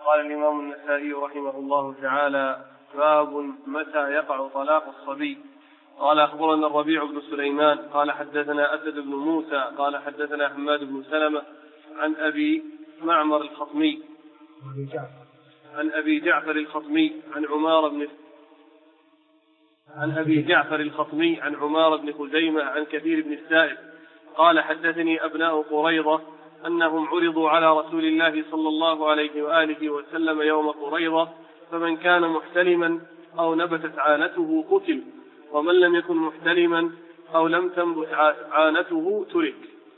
قال الإمام النسائي رحمه الله تعالى: باب متى يقع طلاق الصبي. قال أخبرنا الربيع بن سليمان قال حدثنا أسد بن موسى قال حدثنا حماد بن سلمة عن أبي معمر الخطمي عن أبي جعفر الخطمي عن عمار بن خزيمة عن كثير بن السائب قال حدثني أبناء قريظة أنهم عرضوا على رسول الله صلى الله عليه وآله وسلم يوم قريظة، فمن كان محتلما أو نبتت عانته قتل، ومن لم يكن محتلما أو لم تنبت عانته ترك.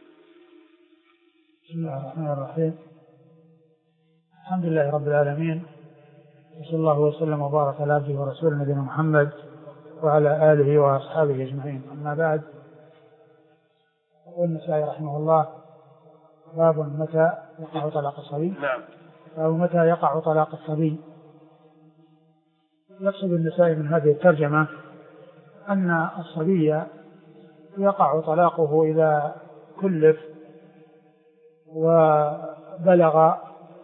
بسم الله الرحمن الرحيم. الحمد لله رب العالمين، وصلى الله وسلم وبارك على عبده ورسوله نبينا محمد وعلى آله وأصحابه أجمعين. أما بعد، يقول النسائي رحمه الله: باب متى يقع طلاق الصبي. باب متى يقع طلاق الصبي. يقصد النسائي من هذه الترجمة أن الصبي يقع طلاقه إذا كلف وبلغ،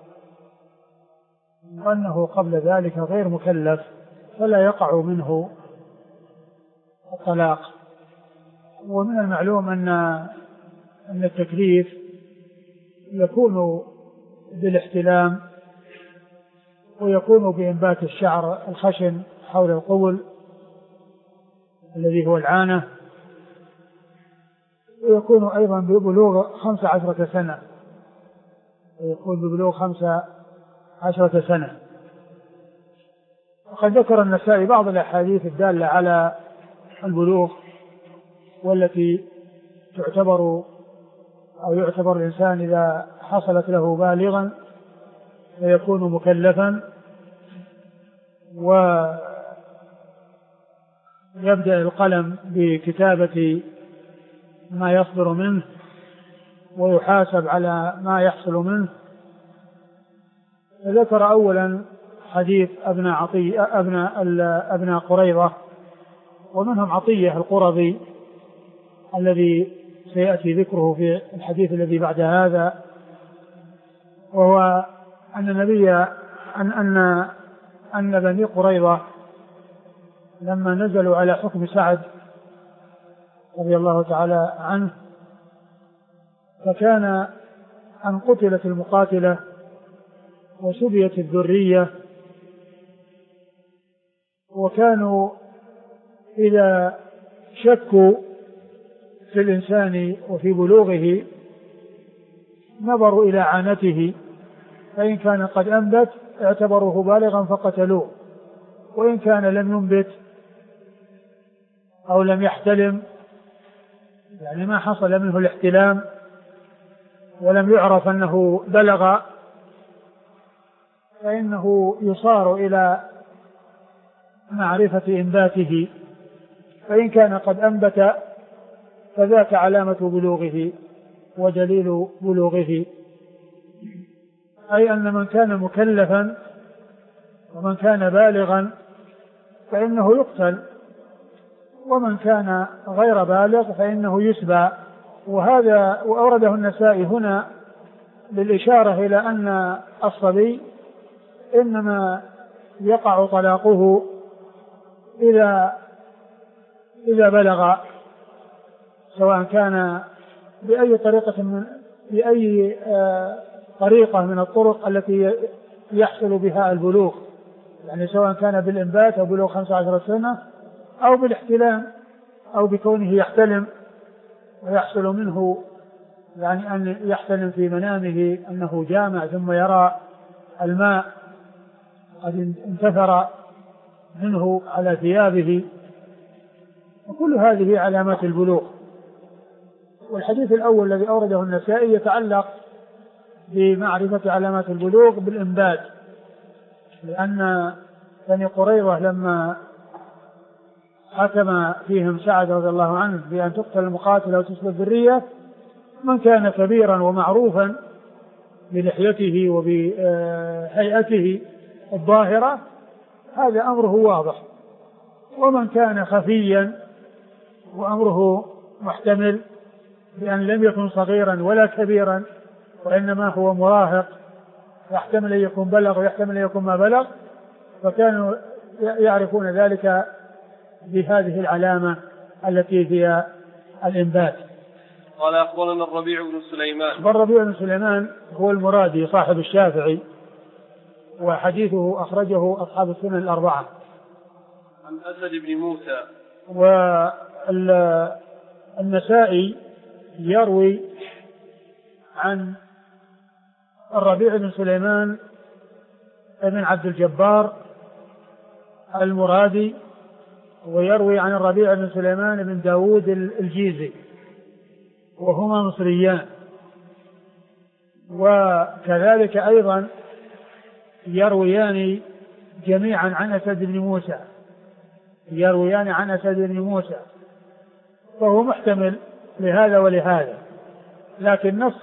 وأنه قبل ذلك غير مكلف فلا يقع منه الطلاق. ومن المعلوم أن التكليف يكون بالاحتلام، ويكون بإنبات الشعر الخشن حول القبل الذي هو العانة، ويكون أيضا ببلوغ 15 سنة، ويكون ببلوغ 15 سنة. وقد ذكر النسائي بعض الأحاديث الدالة على البلوغ، والتي تعتبر الإنسان إذا حصلت له بالغا فيكون مكلفا، ويبدأ القلم بكتابة ما يصدر منه ويحاسب على ما يحصل منه. ذكر أولا حديث أبناء قريظة، ومنهم عطية القرظي الذي سيأتي ذكره في الحديث الذي بعد هذا، وهو أن بني قريظة لما نزلوا على حكم سعد رضي الله تعالى عنه، فكان أن قتلت المقاتلة وسبيت الذرية، وكانوا إذا شكوا في الإنسان وفي بلوغه نظروا إلى عانته، فإن كان قد أنبت اعتبروه بالغا فقتلوه، وإن كان لم ينبت أو لم يحتلم، يعني ما حصل منه الاحتلام ولم يعرف أنه بلغ، فإنه يصار إلى معرفة إنباته، فإن كان قد أنبت فذاك علامة بلوغه ودليل بلوغه، أي أن من كان مكلفا ومن كان بالغا فإنه يقتل، ومن كان غير بالغ فإنه يسبى. وهذا وأورده النسائي هنا للإشارة إلى أن الصبي إنما يقع طلاقه إذا بلغ، سواء كان بأي طريقة من الطرق التي يحصل بها البلوغ، يعني سواء كان بالإنبات أو بلوغ 15 سنة أو بالاحتلام أو بكونه يحتلم ويحصل منه، يعني أن يحتلم في منامه أنه جامع ثم يرى الماء قد انتثر منه على ثيابه، وكل هذه علامات البلوغ. والحديث الأول الذي أورده النسائي يتعلق بمعرفة علامات البلوغ بالإنبات، لأن بني قريظة لما حكم فيهم سعد رضي الله عنه بأن تقتل المقاتلة وتسلب الذرية، من كان كبيرا ومعروفا بلحيته وبهيئته الظاهرة هذا أمره واضح، ومن كان خفيا وأمره محتمل بأن لم يكن صغيرا ولا كبيرا وإنما هو مراهق يحتمل أن يكون بلغ ويحتمل أن يكون ما بلغ، فكانوا يعرفون ذلك بهذه العلامة التي هي الإنبات. قال أخبرنا الربيع بن سليمان. الربيع بن سليمان هو المرادي صاحب الشافعي، وحديثه أخرجه أصحاب السنن الأربعة. عن أسد بن موسى. والنسائي يروي عن الربيع بن سليمان بن عبد الجبار المرادي، ويروي عن الربيع بن سليمان بن داود الجيزي، وهما مصريان. وكذلك أيضا يرويان جميعا عن أسد بن موسى، يرويان عن أسد بن موسى، فهو محتمل لهذا ولهذا. لكن نص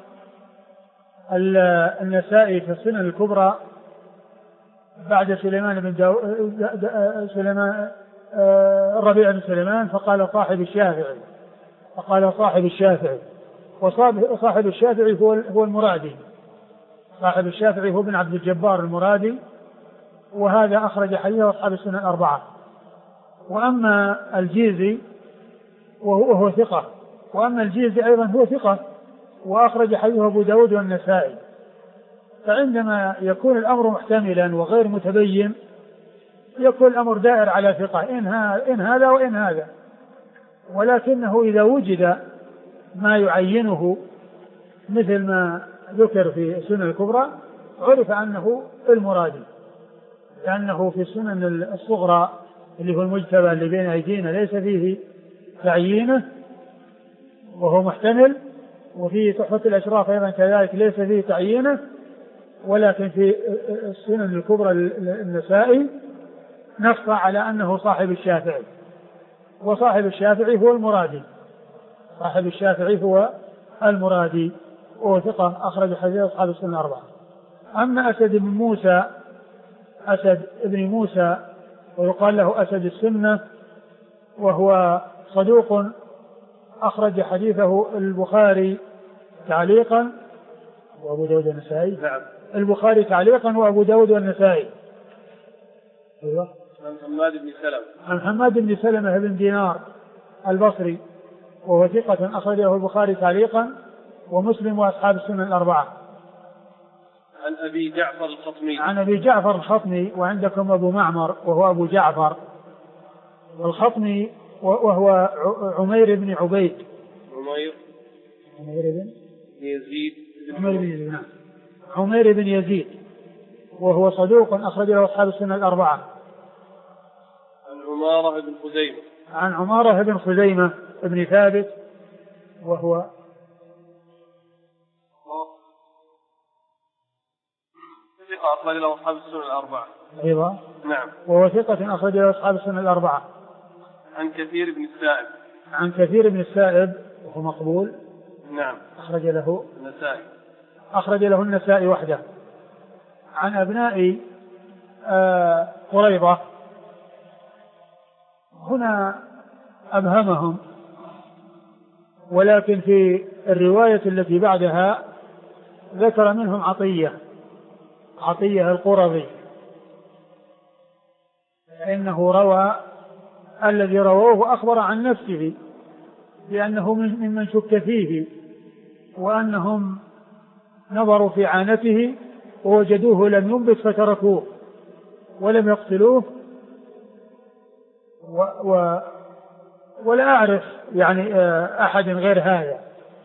النسائي في السنن الكبرى بعد سليمان بن سليمان الربيع بن سليمان فقال صاحب الشافعي، وصاحب الشافعي هو المرادي، صاحب الشافعي هو ابن عبد الجبار المرادي، وهذا أخرج حديثه أصحاب السنن الأربعة. وأما الجيزي وهو ثقة، وأما الجيزي أيضا هو ثقة وأخرج حديثه أبو داود والنسائي. فعندما يكون الأمر محتملا وغير متبين يكون الأمر دائر على ثقة، إن هذا وإن هذا. ولكنه إذا وجد ما يعينه مثل ما ذكر في السنن الكبرى عرف أنه المرادي، لأنه في السنن الصغرى اللي هو المجتبى اللي بين أيدينا ليس فيه تعيينه وهو محتمل، وفي تحفة الأشراف أيضا كذلك ليس فيه تعيينه، ولكن في السنن الكبرى النسائي نص على أنه صاحب الشافعي، وصاحب الشافعي هو المرادي، صاحب الشافعي هو المرادي، وهو ثقة أخرج حديث أصحاب السنن الأربعة. أما أسد بن موسى ويقال له أسد السنة، وهو صدوق أخرج حديثه البخاري تعليقا وأبو داود والنسائي. نعم. البخاري تعليقا وأبو داود والنسائي. أيوة. عن حماد بن سلمة بن دينار البصري، وهو ثقة أخرجه البخاري تعليقا ومسلم وأصحاب السنن الأربعة. عن أبي جعفر الخطمي، وعندكم أبو معمر وهو أبو جعفر الخطمي، وهو عمير بن عبيد. عمير بن يزيد، وهو صدوق أخرجه أصحاب السنن الأربعة. عن عمارة بن خزيمة بن ثابت، وهو ثقة أخرج له أصحاب السنن الأربعة. أيضا. نعم. وهو ثقة أخرج له أصحاب السنن الأربعة. عن كثير بن السائب. عن كثير بن السائب وهو مقبول. نعم. أخرج له النسائي. أخرج له النسائي وحده. عن أبناء قريظة، هنا أبهمهم، ولكن في الرواية التي بعدها ذكر منهم عطية القرظي، فإنه روى الذي رواه أخبر عن نفسه بأنه ممن شك فيه، وأنهم نظروا في عانته ووجدوه لم ينبت فتركوه ولم يقتلوه، ولا أعرف يعني أحد غير هذا.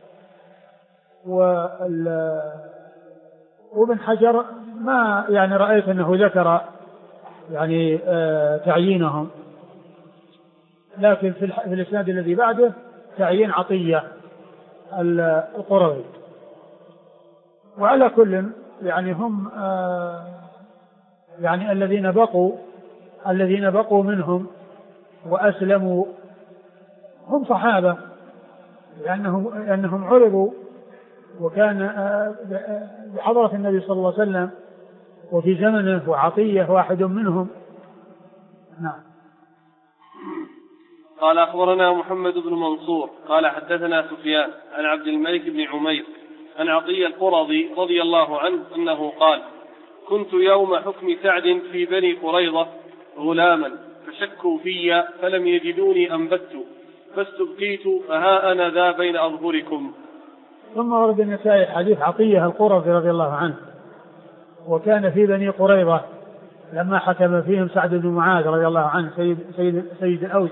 وابن حجر ما يعني رأيت أنه ذكر يعني تعيينهم، لكن في الإسناد الذي بعده تعيين عطية القرظي. وعلى كل يعني هم يعني الذين بقوا منهم وأسلموا هم صحابة، لأنهم عرضوا وكان بحضرة النبي صلى الله عليه وسلم وفي زمنه، وعطية واحد منهم. نعم. قال أخبرنا محمد بن منصور قال حدثنا سفيان عن عبد الملك بن عمير عن عطية القرظي رضي الله عنه أنه قال: كنت يوم حكم سعد في بني قريظة غلاما فشكوا في فلم يجدوني أنبت فاستبقيت فها أنا ذا بين أظهركم. ثم ورد النسائي حديث عطية القرظي رضي الله عنه، وكان في بني قريظة لما حكم فيهم سعد بن معاذ رضي الله عنه سيد الأوس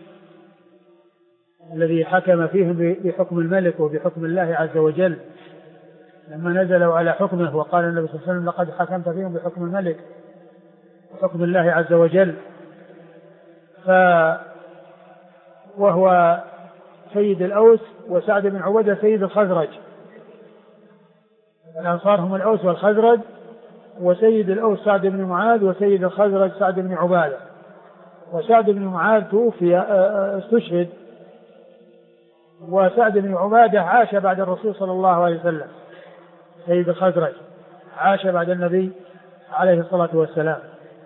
الذي حكم فيهم بحكم الملك وبحكم الله عز وجل، لما نزلوا على حكمه وقال النبي صلى الله عليه وسلم: لقد حكمت فيهم بحكم الملك وحكم الله عز وجل. وهو سيد الأوس، وسعد بن عبادة سيد الخزرج. الأنصار هم الأوس والخزرج، وسيد الأوس سعد بن معاذ، وسيد الخزرج سعد بن عبادة. وسعد بن معاذ توفي استشهد، وسعد بن عبادة عاش بعد الرسول صلى الله عليه وسلم. سيد الخزرج عاش بعد النبي عليه الصلاة والسلام.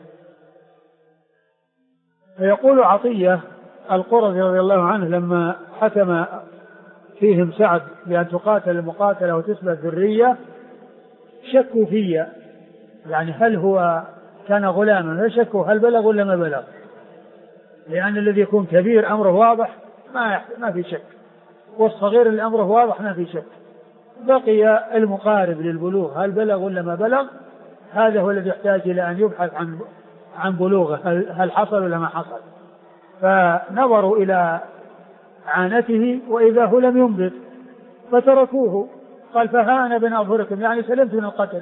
فيقول عطية القرظي رضي الله عنه: لما حكم فيهم سعد بأن تقاتل المقاتلة وتسبى الذرية شكوا فيه، يعني هل هو كان غلاما، فشكوا هل بلغ ولا ما بلغ، لأن الذي يكون كبير أمره واضح ما في شك، والصغير اللي أمره واضح ما في شك. بقي المقارب للبلوغ هل بلغ ولا ما بلغ، هذا هو الذي يحتاج إلى أن يبحث عن بلوغه، هل حصل ولا ما حصل. فنظروا إلى عانته وإذا هو لم ينبت فتركوه. قال: فها أنا بين أظهركم، يعني سلمت من القتل،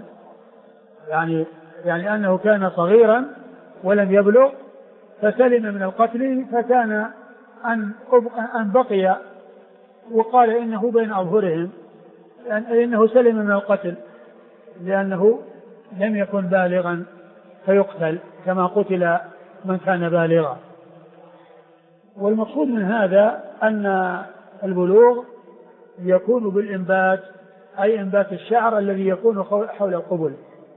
يعني أنه كان صغيرا ولم يبلغ فسلم من القتل، فكان أن بقي، وقال إنه بين أظهرهم، إنه سلم من القتل لأنه لم يكن بالغا فيقتل كما قتل من كان بالغا. والمقصود من هذا أن البلوغ يكون بالإنبات، أي إنبات الشعر الذي يكون حول القبل.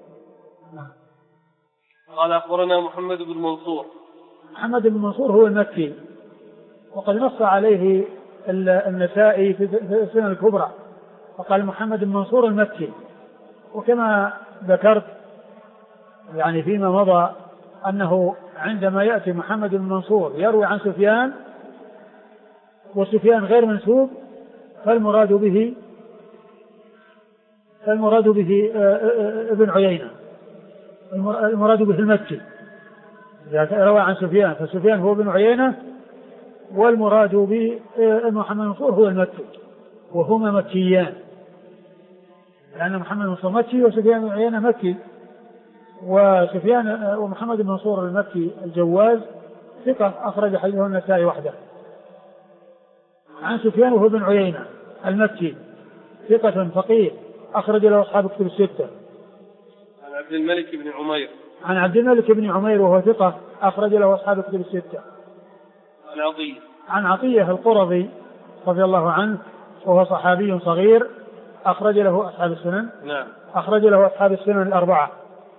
قال: أخبرنا محمد بن منصور. محمد بن منصور هو المكي، وقد نص عليه النسائي في السنن الكبرى، وقال محمد بن منصور المكي. وكما ذكرت يعني فيما مضى أنه عندما يأتي محمد بن منصور يروي عن سفيان وسفيان غير منسوب فالمراد به ابن عيينة، المراد به المكي. إذا روى عن سفيان فسفيان هو ابن عيينة، والمراد به محمد بن منصور هو المكي، وهما مكيان، لأن محمد بن منصور مكي وسفيان بن عيينة مكي. ومحمد بن منصور المكي الجواز ثقة أخرج حديثه النسائي وحده. عن سفيان وهو بن عيينة المكي ثقة فقيه أخرج له أصحاب كتب الستة. عن عبد الملك بن عمير. عن عبد الملك بن عمير وهو ثقة أخرج له أصحاب كتب الستة. عن عطية القرظي رضي الله عنه وهو صحابي صغير أخرج له أصحاب السنن. نعم. أخرج له أصحاب السنن الأربعة.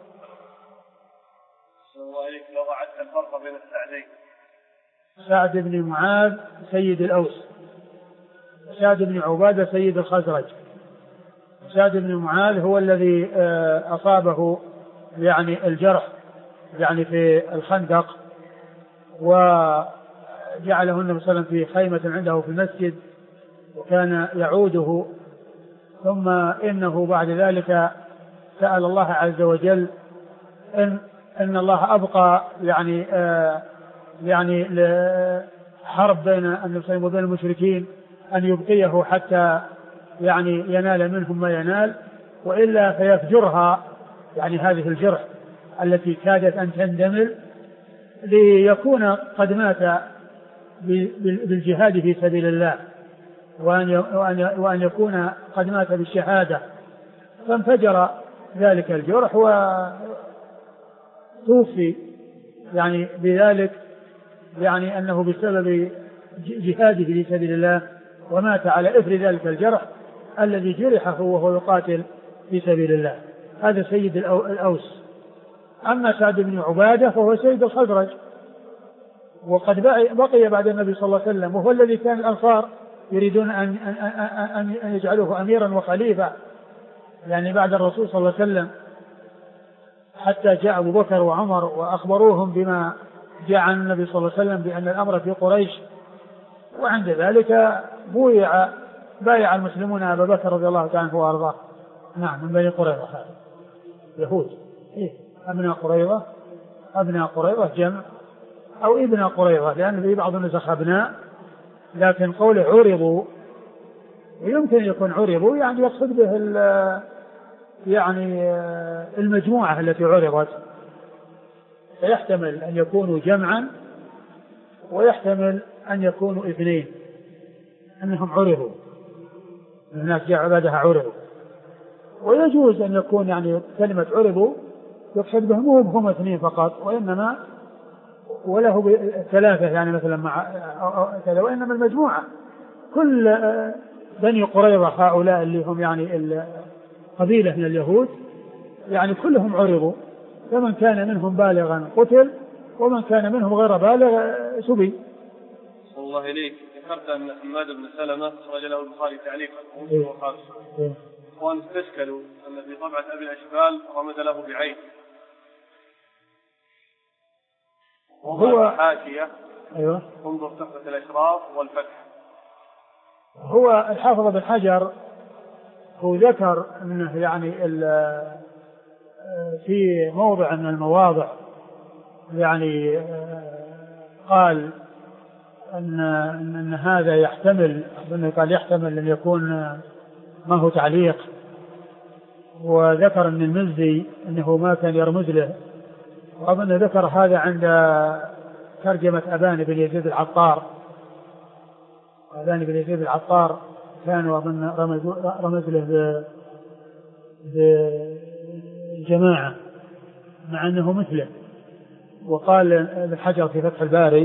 لو وعدت الفرق بين السعدين. سعد بن معاذ سيد الأوس، سعد بن عبادة سيد الخزرج. سعد بن معاذ هو الذي أصابه يعني الجرح يعني في الخندق، وجعله النبي صلى الله عليه وسلم في خيمة عنده في المسجد وكان يعوده، ثم إنه بعد ذلك سأل الله عز وجل إن الله أبقى يعني حرب بين النبي صلى الله عليه وسلم وبين المشركين أن يبقيه حتى يعني ينال منهم ما ينال، وإلا فيفجرها يعني هذه الجرح التي كادت أن تندمل، ليكون قد مات بالجهاد في سبيل الله وأن يكون قد مات بالشهادة. فانفجر ذلك الجرح وتوفي يعني بذلك، يعني أنه بسبب جهاده في سبيل الله ومات على إثر ذلك الجرح الذي جرحه وهو يقاتل في سبيل الله. هذا سيد الأوس. أما سعد بن عبادة فهو سيد الخزرج، وقد بقي بعد النبي صلى الله عليه وسلم، وهو الذي كان الأنصار يريدون أن يجعلوه أميرا وخليفة يعني بعد الرسول صلى الله عليه وسلم، حتى جاء أبو بكر وعمر وأخبروهم بما جاء عن النبي صلى الله عليه وسلم بأن الأمر في قريش، وعند ذلك بايع المسلمون أبا بكر رضي الله تعالى عنه وأرضاه. نعم، من بني قريظة، هذا يهود، أبناء قريظة جمع، أو ابن قريظة، لأن في بعض النسخ أبناء، لكن قوله عرضوا ويمكن يكون عرضوا يعني يقصد به يعني المجموعة التي عرضت، فيحتمل أن يكونوا جمعا ويحتمل أن يكونوا اثنين، أنهم عرضوا، الناس جاء عبادها عرضوا. ويجوز أن يكون يعني كلمة عرضوا يقصد بهم هم اثنين فقط، وإنما وله ثلاثة يعني مثلا مع كذا، وإنما المجموعة كل بني قريظة هؤلاء اللي هم يعني قبيلة من اليهود يعني كلهم عرضوا، فمن كان منهم بالغا قتل ومن كان منهم غير بالغ سبي. صلى الله إليك. ذكرت أن حماد بن سلمة خرج له البخاري تعليقا وأن استشكلوا أن في طبعة أبي الأشبال رمز له بعين، هو حاشية. أيوة. انظر تحفة الأشراف والفتح. هو الحافظ بن حجر هو ذكر أنه يعني في موضع من المواضع يعني قال أن هذا يحتمل، قال يحتمل أن يكون ما هو تعليق، وذكر أن المزي أنه ما كان يرمز له، وأظن ذكر هذا عند ترجمة أبان بن يزيد العطار. أبان بن يزيد العطار كان وأظن رمز له بجماعة مع أنه مثله. وقال ابن حجر في فتح الباري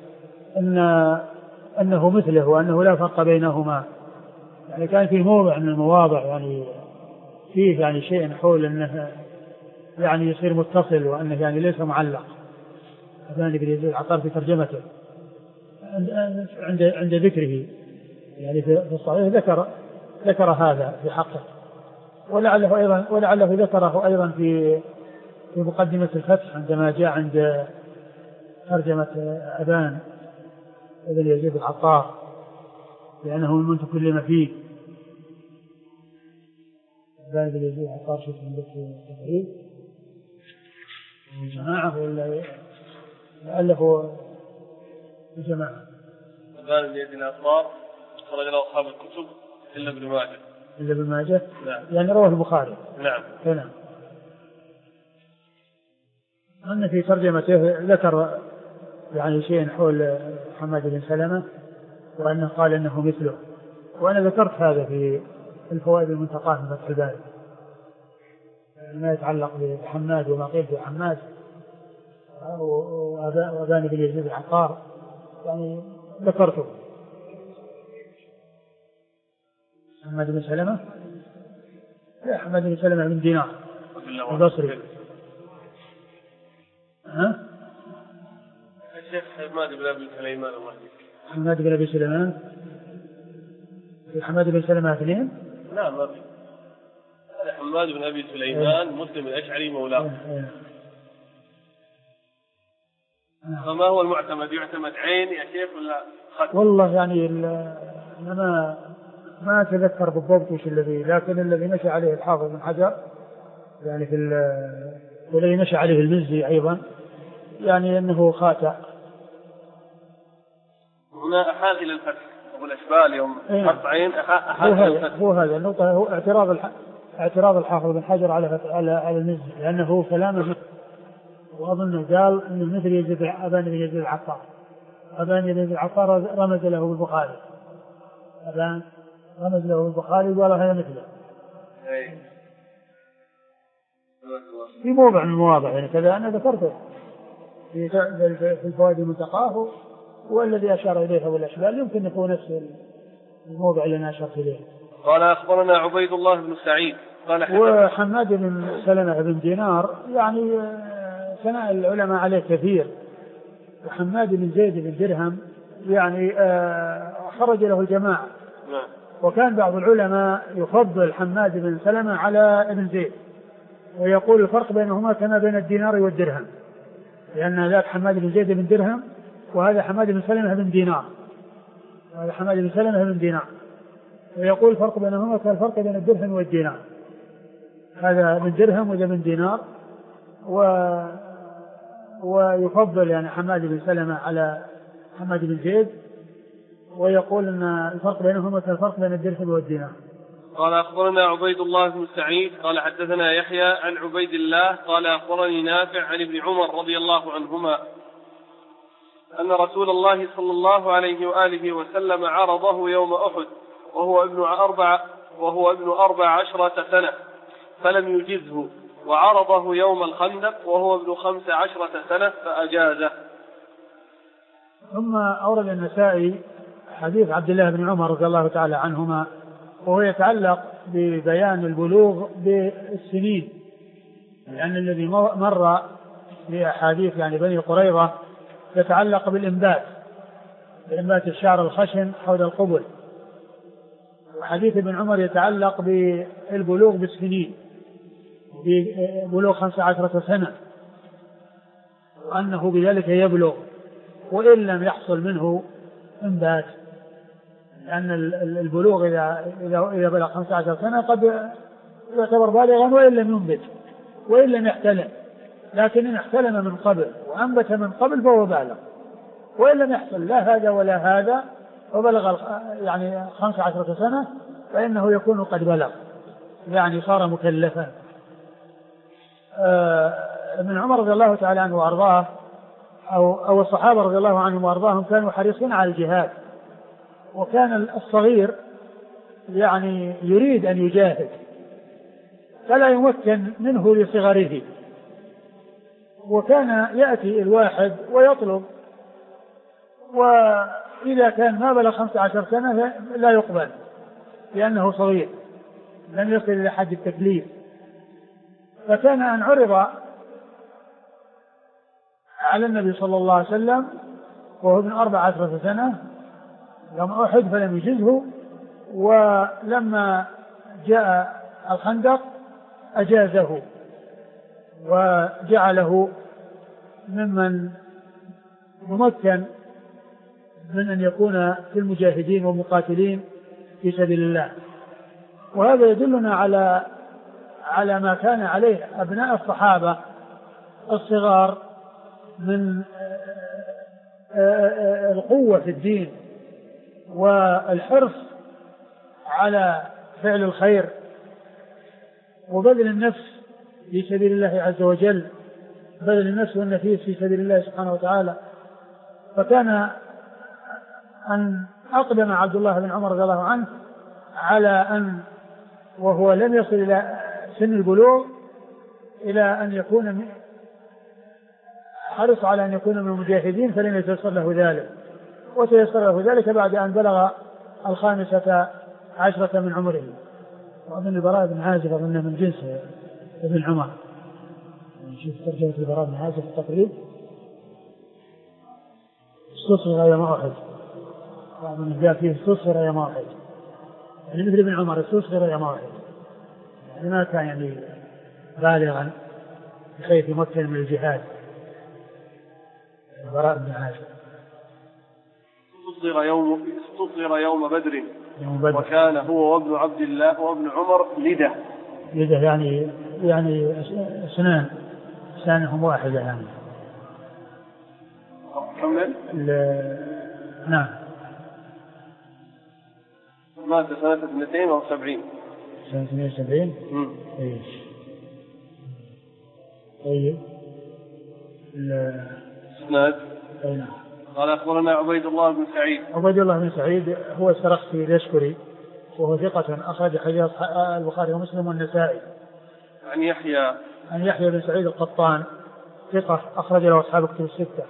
أنه مثله وأنه لا فرق بينهما، يعني كان في موضع من المواضع يعني فيه يعني شيء حول أنه يعني يصير متصل وأنه يعني ليس معلق. أبان بن يزيد العطار في ترجمته عند ذكره يعني في الصحيح ذكر هذا في حقه، ولعله ذكره أيضا في مقدمة الفتح عندما جاء عند ترجمة أبان بن يزيد العطار، لأنه من تكلم فيه. أبان بن يزيد العطار شوف عندك في التدريب الجماعة ولا ألفوا الجماعة. أبان بن يزيد العطار خرج له أصحاب الكتب إلا ابن ماجه. نعم. يعني رواه البخاري. نعم. نعم. أن في ترجمته ذكر يعني شيء حول حماد بن سلمة وأنه قال أنه مثله، وأنا ذكرت هذا في الفوائد المنتقاة من فتح الباري ما يتعلق بحماد وما قيل في حماد وأبان بن يزيد العطار يعني ذكرته. حماد بن سلمة، لا، حماد بن سلمة بن دينار البصري. الشيخ حماد بن أبي سليمان. حماد بن أبي سليمان، حماد بن سلمة اثنين. لا ما في. حماد بن أبي سليمان مسلم الأشعري مولاه. فما هو المعتمد؟ يعتمد عين يا شيخ ولا خط؟ والله يعني أنا ما أتذكر بالضبط وش الذي، لكن الذي مشى عليه الحافظ بن حجر يعني والذي مشى عليه المزي أيضا يعني أنه خاطئ. هنا أحال إلى الفتح أبو الأشبال يوم حط عين هو هذا النقطة، هو اعتراض الحافظ بن حجر على المزي، لأنه كلامه وأظن قال أن مثل يزيد أبان بن يزيد العطار. أبان بن يزيد العطار رمز له بالبخاري، أبان رمز له بالبخاري وقال هذا مثله في موضع من المواضع يعني كذا. أنا ذكرته في الفوائد المنتقاه والذي أشار إليه أبو الأشبال، يمكن يكون نفس الموضع اللي أنا أشرت إليه. قال أخبرنا عبيد الله بن سعيد قال وحماد بن سلمة بن دينار يعني ثناء العلماء عليه كثير. وحماد بن زيد بن درهم يعني خرج له الجماعة وكان بعض العلماء يفضل حماد بن سلمة على ابن زيد، ويقول الفرق بينهما كما بين الدينار والدرهم، لأن ذاك حماد بن زيد بن درهم وهذا حماد بن سلمة بن دينار، هذا حماد بن سلمة بن دينار، ويقول الفرق بينهما كالفرق بين الدرهم والدينار، هذا من درهم وذا من دينار، ويفضل يعني حماد بن سلمة على حماد بن زيد، ويقول أن الفرق بينهما كالفرق بين الدرهم والدينار. قال أخبرنا عبيد الله بن سعيد قال حدثنا يحيى عن عبيد الله قال أخبرني نافع عن ابن عمر رضي الله عنهما أن رسول الله صلى الله عليه وآله وسلم عرضه يوم أحد وهو ابن 14 سنة فلم يجزه، وعرضه يوم الخندق وهو ابن 15 سنة فأجازه. ثم أورد النسائي حديث عبد الله بن عمر رضي الله تعالى عنهما، وهو يتعلق ببيان البلوغ بالسنين، لأن الذي مر بأحاديث يعني بني قريظة يتعلق بالإنبات الشعر الخشن حول القبل، وحديث ابن عمر يتعلق بالبلوغ بالسنين، ببلوغ 15 سنة، وأنه بذلك يبلغ وإن لم يحصل منه إنبات، لأن البلوغ إذا بلغ 15 سنة قد يعتبر بالغا وإن لم ينبت وإن لم يحتلم، لكن إن احتلم من قبل وأنبت من قبل فهو بالغ، وإن لم يحصل لا هذا ولا هذا وبلغ يعني 15 سنة فإنه يكون قد بلغ، يعني صار مكلفا. ابن عمر رضي الله تعالى عنه وأرضاه أو الصحابة رضي الله عنهم وأرضاهم كانوا حريصين على الجهاد، وكان الصغير يعني يريد أن يجاهد فلا يمكن منه لصغره، وكان يأتي الواحد ويطلب، وإذا كان ما بلغ 15 سنة لا يقبل لأنه صغير لم يصل إلى حد التكليف. فكان أن عرض على النبي صلى الله عليه وسلم وهو ابن 14 سنة يوم أحد فلم يجزه، ولما جاء الخندق أجازه وجعله ممن ممكن من أن يكون في المجاهدين والمقاتلين في سبيل الله. وهذا يدلنا على ما كان عليه أبناء الصحابة الصغار من القوة في الدين والحرص على فعل الخير وبذل النفس في سبيل الله عز وجل، بذل النفس والنفيس في سبيل الله سبحانه وتعالى. فكان أن أقدم عبد الله بن عمر رضي الله عنه على أن وهو لم يصل إلى سن البلوغ إلى أن يكون حرص على أن يكون من المجاهدين، فلم يتيسر له ذلك، وتيسر له ذلك بعد أن بلغ 15 من عمره. وأظن البراء بن عازب أظنه من جنس ابن عمر، نشوف ترجمة البراء بن عازب التقريب، استصغر يوم أحد، ومن جاء فيه استصغر يوم أحد، يعني مثل ابن عمر استصغر يوم أحد، يعني ما كان يعني بالغا بحيث يمكن من الجهاد. البراء بن عازب استصغر يوم بدر وكان هو وابن عبد الله وابن عمر لدة يعني أسنانهم واحدة يعني. نعم. مات سنة 72. سنة 72. ايش. طيب. الاسناد. نعم. قال أخبرنا عبيد الله بن سعيد. عبيد الله بن سعيد هو السرخسي اليشكري، وهو ثقة أخرج حديث البخاري ومسلم والنسائي. عن يحيى بن سعيد القطان ثقة أخرج له أصحاب كتب الستة.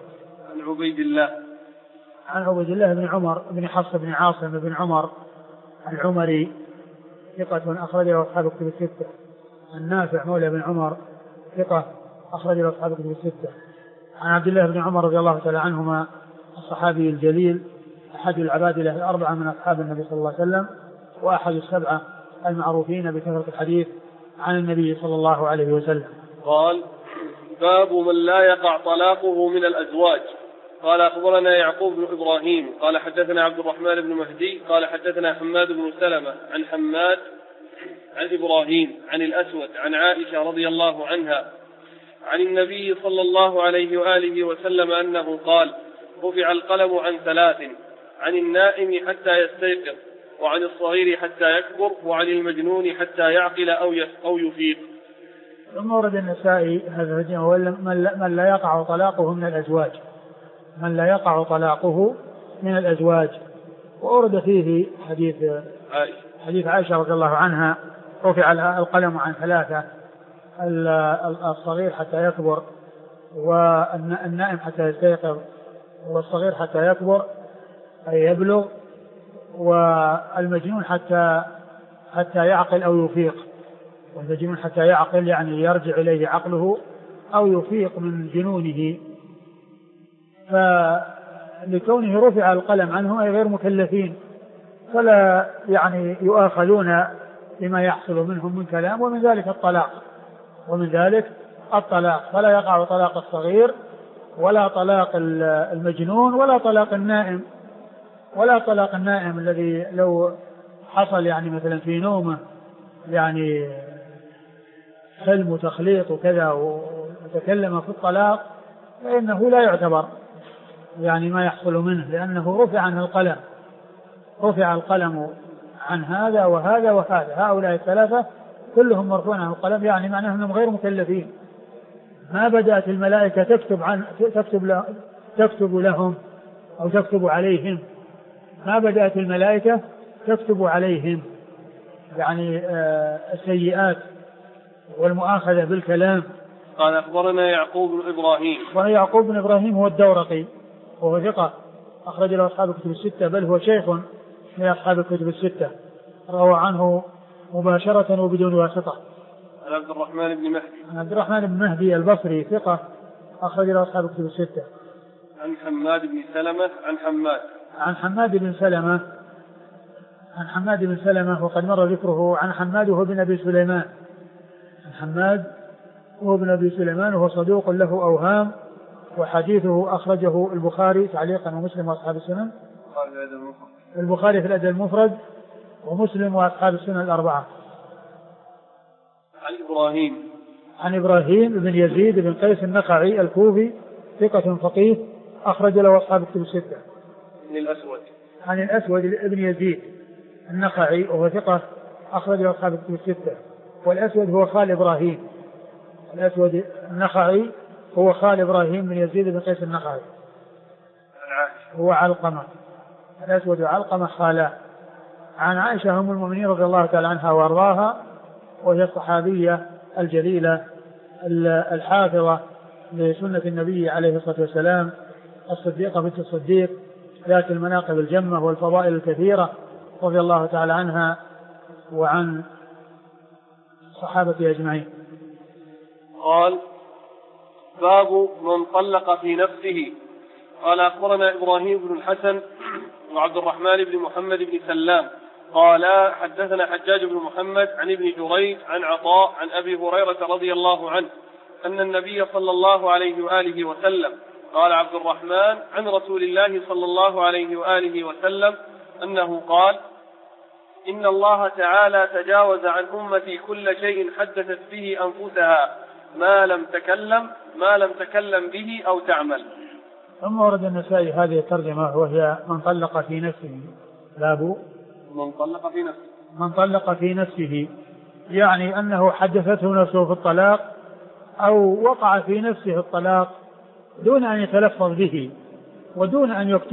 عن عبيد الله بن عمر بن حفص بن عاصم بن عمر العمري ثقة أخرج له أصحاب كتب الستة. النافع مولى بن عمر ثقة أخرج له أصحاب كتب الستة. عن عبد الله بن عمر رضي الله تعالى عنهما الصحابي الجليل أحد العبادلة الأربعة من أصحاب النبي صلى الله عليه وسلم وأحد السبعة المعروفين بكثرة الحديث عن النبي صلى الله عليه وسلم. قال: باب من لا يقع طلاقه من الأزواج. قال: أخبرنا يعقوب بن إبراهيم قال حدثنا عبد الرحمن بن مهدي قال حدثنا حماد بن سلمة عن حماد عن إبراهيم عن الأسود عن عائشة رضي الله عنها عن النبي صلى الله عليه وآله وسلم أنه قال: رفع القلم عن 3: عن النائم حتى يستيقظ، وعن الصغير حتى يكبر، وعن المجنون حتى يعقل أو يفيق. ثم ورد النسائي هذا من لا يقع طلاقه من الأزواج، من لا يقع طلاقه من الأزواج. وأورد فيه حديث عائشة رضي الله عنها: رفع القلم عن 3: الصغير حتى يكبر، والنائم حتى يستيقظ، والصغير حتى يكبر أي يبلغ، والمجنون حتى يعقل أو يفيق. والمجنون حتى يعقل يعني يرجع إليه عقله أو يفيق من جنونه. فلكونه رفع القلم عنه أي غير مكلفين، فلا يعني يؤاخذون بما يحصل منهم من كلام، ومن ذلك الطلاق. فلا يقع طلاق الصغير ولا طلاق المجنون ولا طلاق النائم الذي لو حصل يعني مثلا في نومه يعني حلم وتخليط وكذا وتكلم في الطلاق، فإنه لا يعتبر يعني ما يحصل منه، لأنه رفع القلم عن هذا وهذا وهذا. هؤلاء 3 كلهم مرفوعون عن القلم، يعني معناه أنهم غير مكلفين. ما بدأت الملائكة تكتب لهم أو تكتب عليهم، ما بدأت الملائكة تكتب عليهم يعني السيئات والمؤاخذة بالكلام. قال: أخبرنا يعقوب بن إبراهيم. ويعقوب بن إبراهيم هو الدورقي وهو ثقة أخرج له أصحاب الكتب الستة، بل هو شيخ من أصحاب الكتب الستة، روى عنه مباشرة وبدون واسطة. عن عبد الرحمن بن مهدي البصري ثقة أخرج له أصحاب الكتب الستة. عن حماد بن سلمة عن حماد بن سلمة وقد مر ذكره. عن حماد وهو بن أبي سليمان وهو صدوق له أوهام، وحديثه أخرجه البخاري تعليقا ومسلم وأصحاب السنن. البخاري في الأدب المفرد ومسلم وأصحاب السنن الأربعة. عن إبراهيم بن يزيد بن قيس النخعي الكوفي ثقة فقيه أخرج له أصحاب الكتب الستة. عن الأسود بن يزيد النخعي وهو ثقة أخرج له أصحاب الكتب الستة. والأسود هو خال إبراهيم، الأسود النخعي هو خال إبراهيم بن يزيد بن قيس النخعي، هو علقمة. الأسود وعلقمة خالا. عن عائشة أم المؤمنين رضي الله تعالى عنها وارضاها، وهي الصحابية الجليلة الحافظة لسنة النبي عليه الصلاة والسلام، الصديقة بنت الصديق ذات المناقب الجمة والفضائل الكثيرة رضي الله تعالى عنها وعن الصحابة أجمعين. قال: باب من طلق في نفسه. قال: أخبرنا إبراهيم بن الحسن وعبد الرحمن بن محمد بن سلام قال: حدثنا حجاج بن محمد عن ابن جريج عن عطاء عن أبي هريرة رضي الله عنه أن النبي صلى الله عليه وآله وسلم قال: عبد الرحمن عن رسول الله صلى الله عليه وآله وسلم أنه قال: إن الله تعالى تجاوز عن أمتي كل شيء حدثت به أنفسها ما لم تكلم به أو تعمل. ثم ورد النسائي هذه الترجمة وهي من طلق في نفسه. باب من طلق في نفسه، يعني أنه حدثته نفسه في الطلاق أو وقع في نفسه الطلاق دون أن يتلفظ به ودون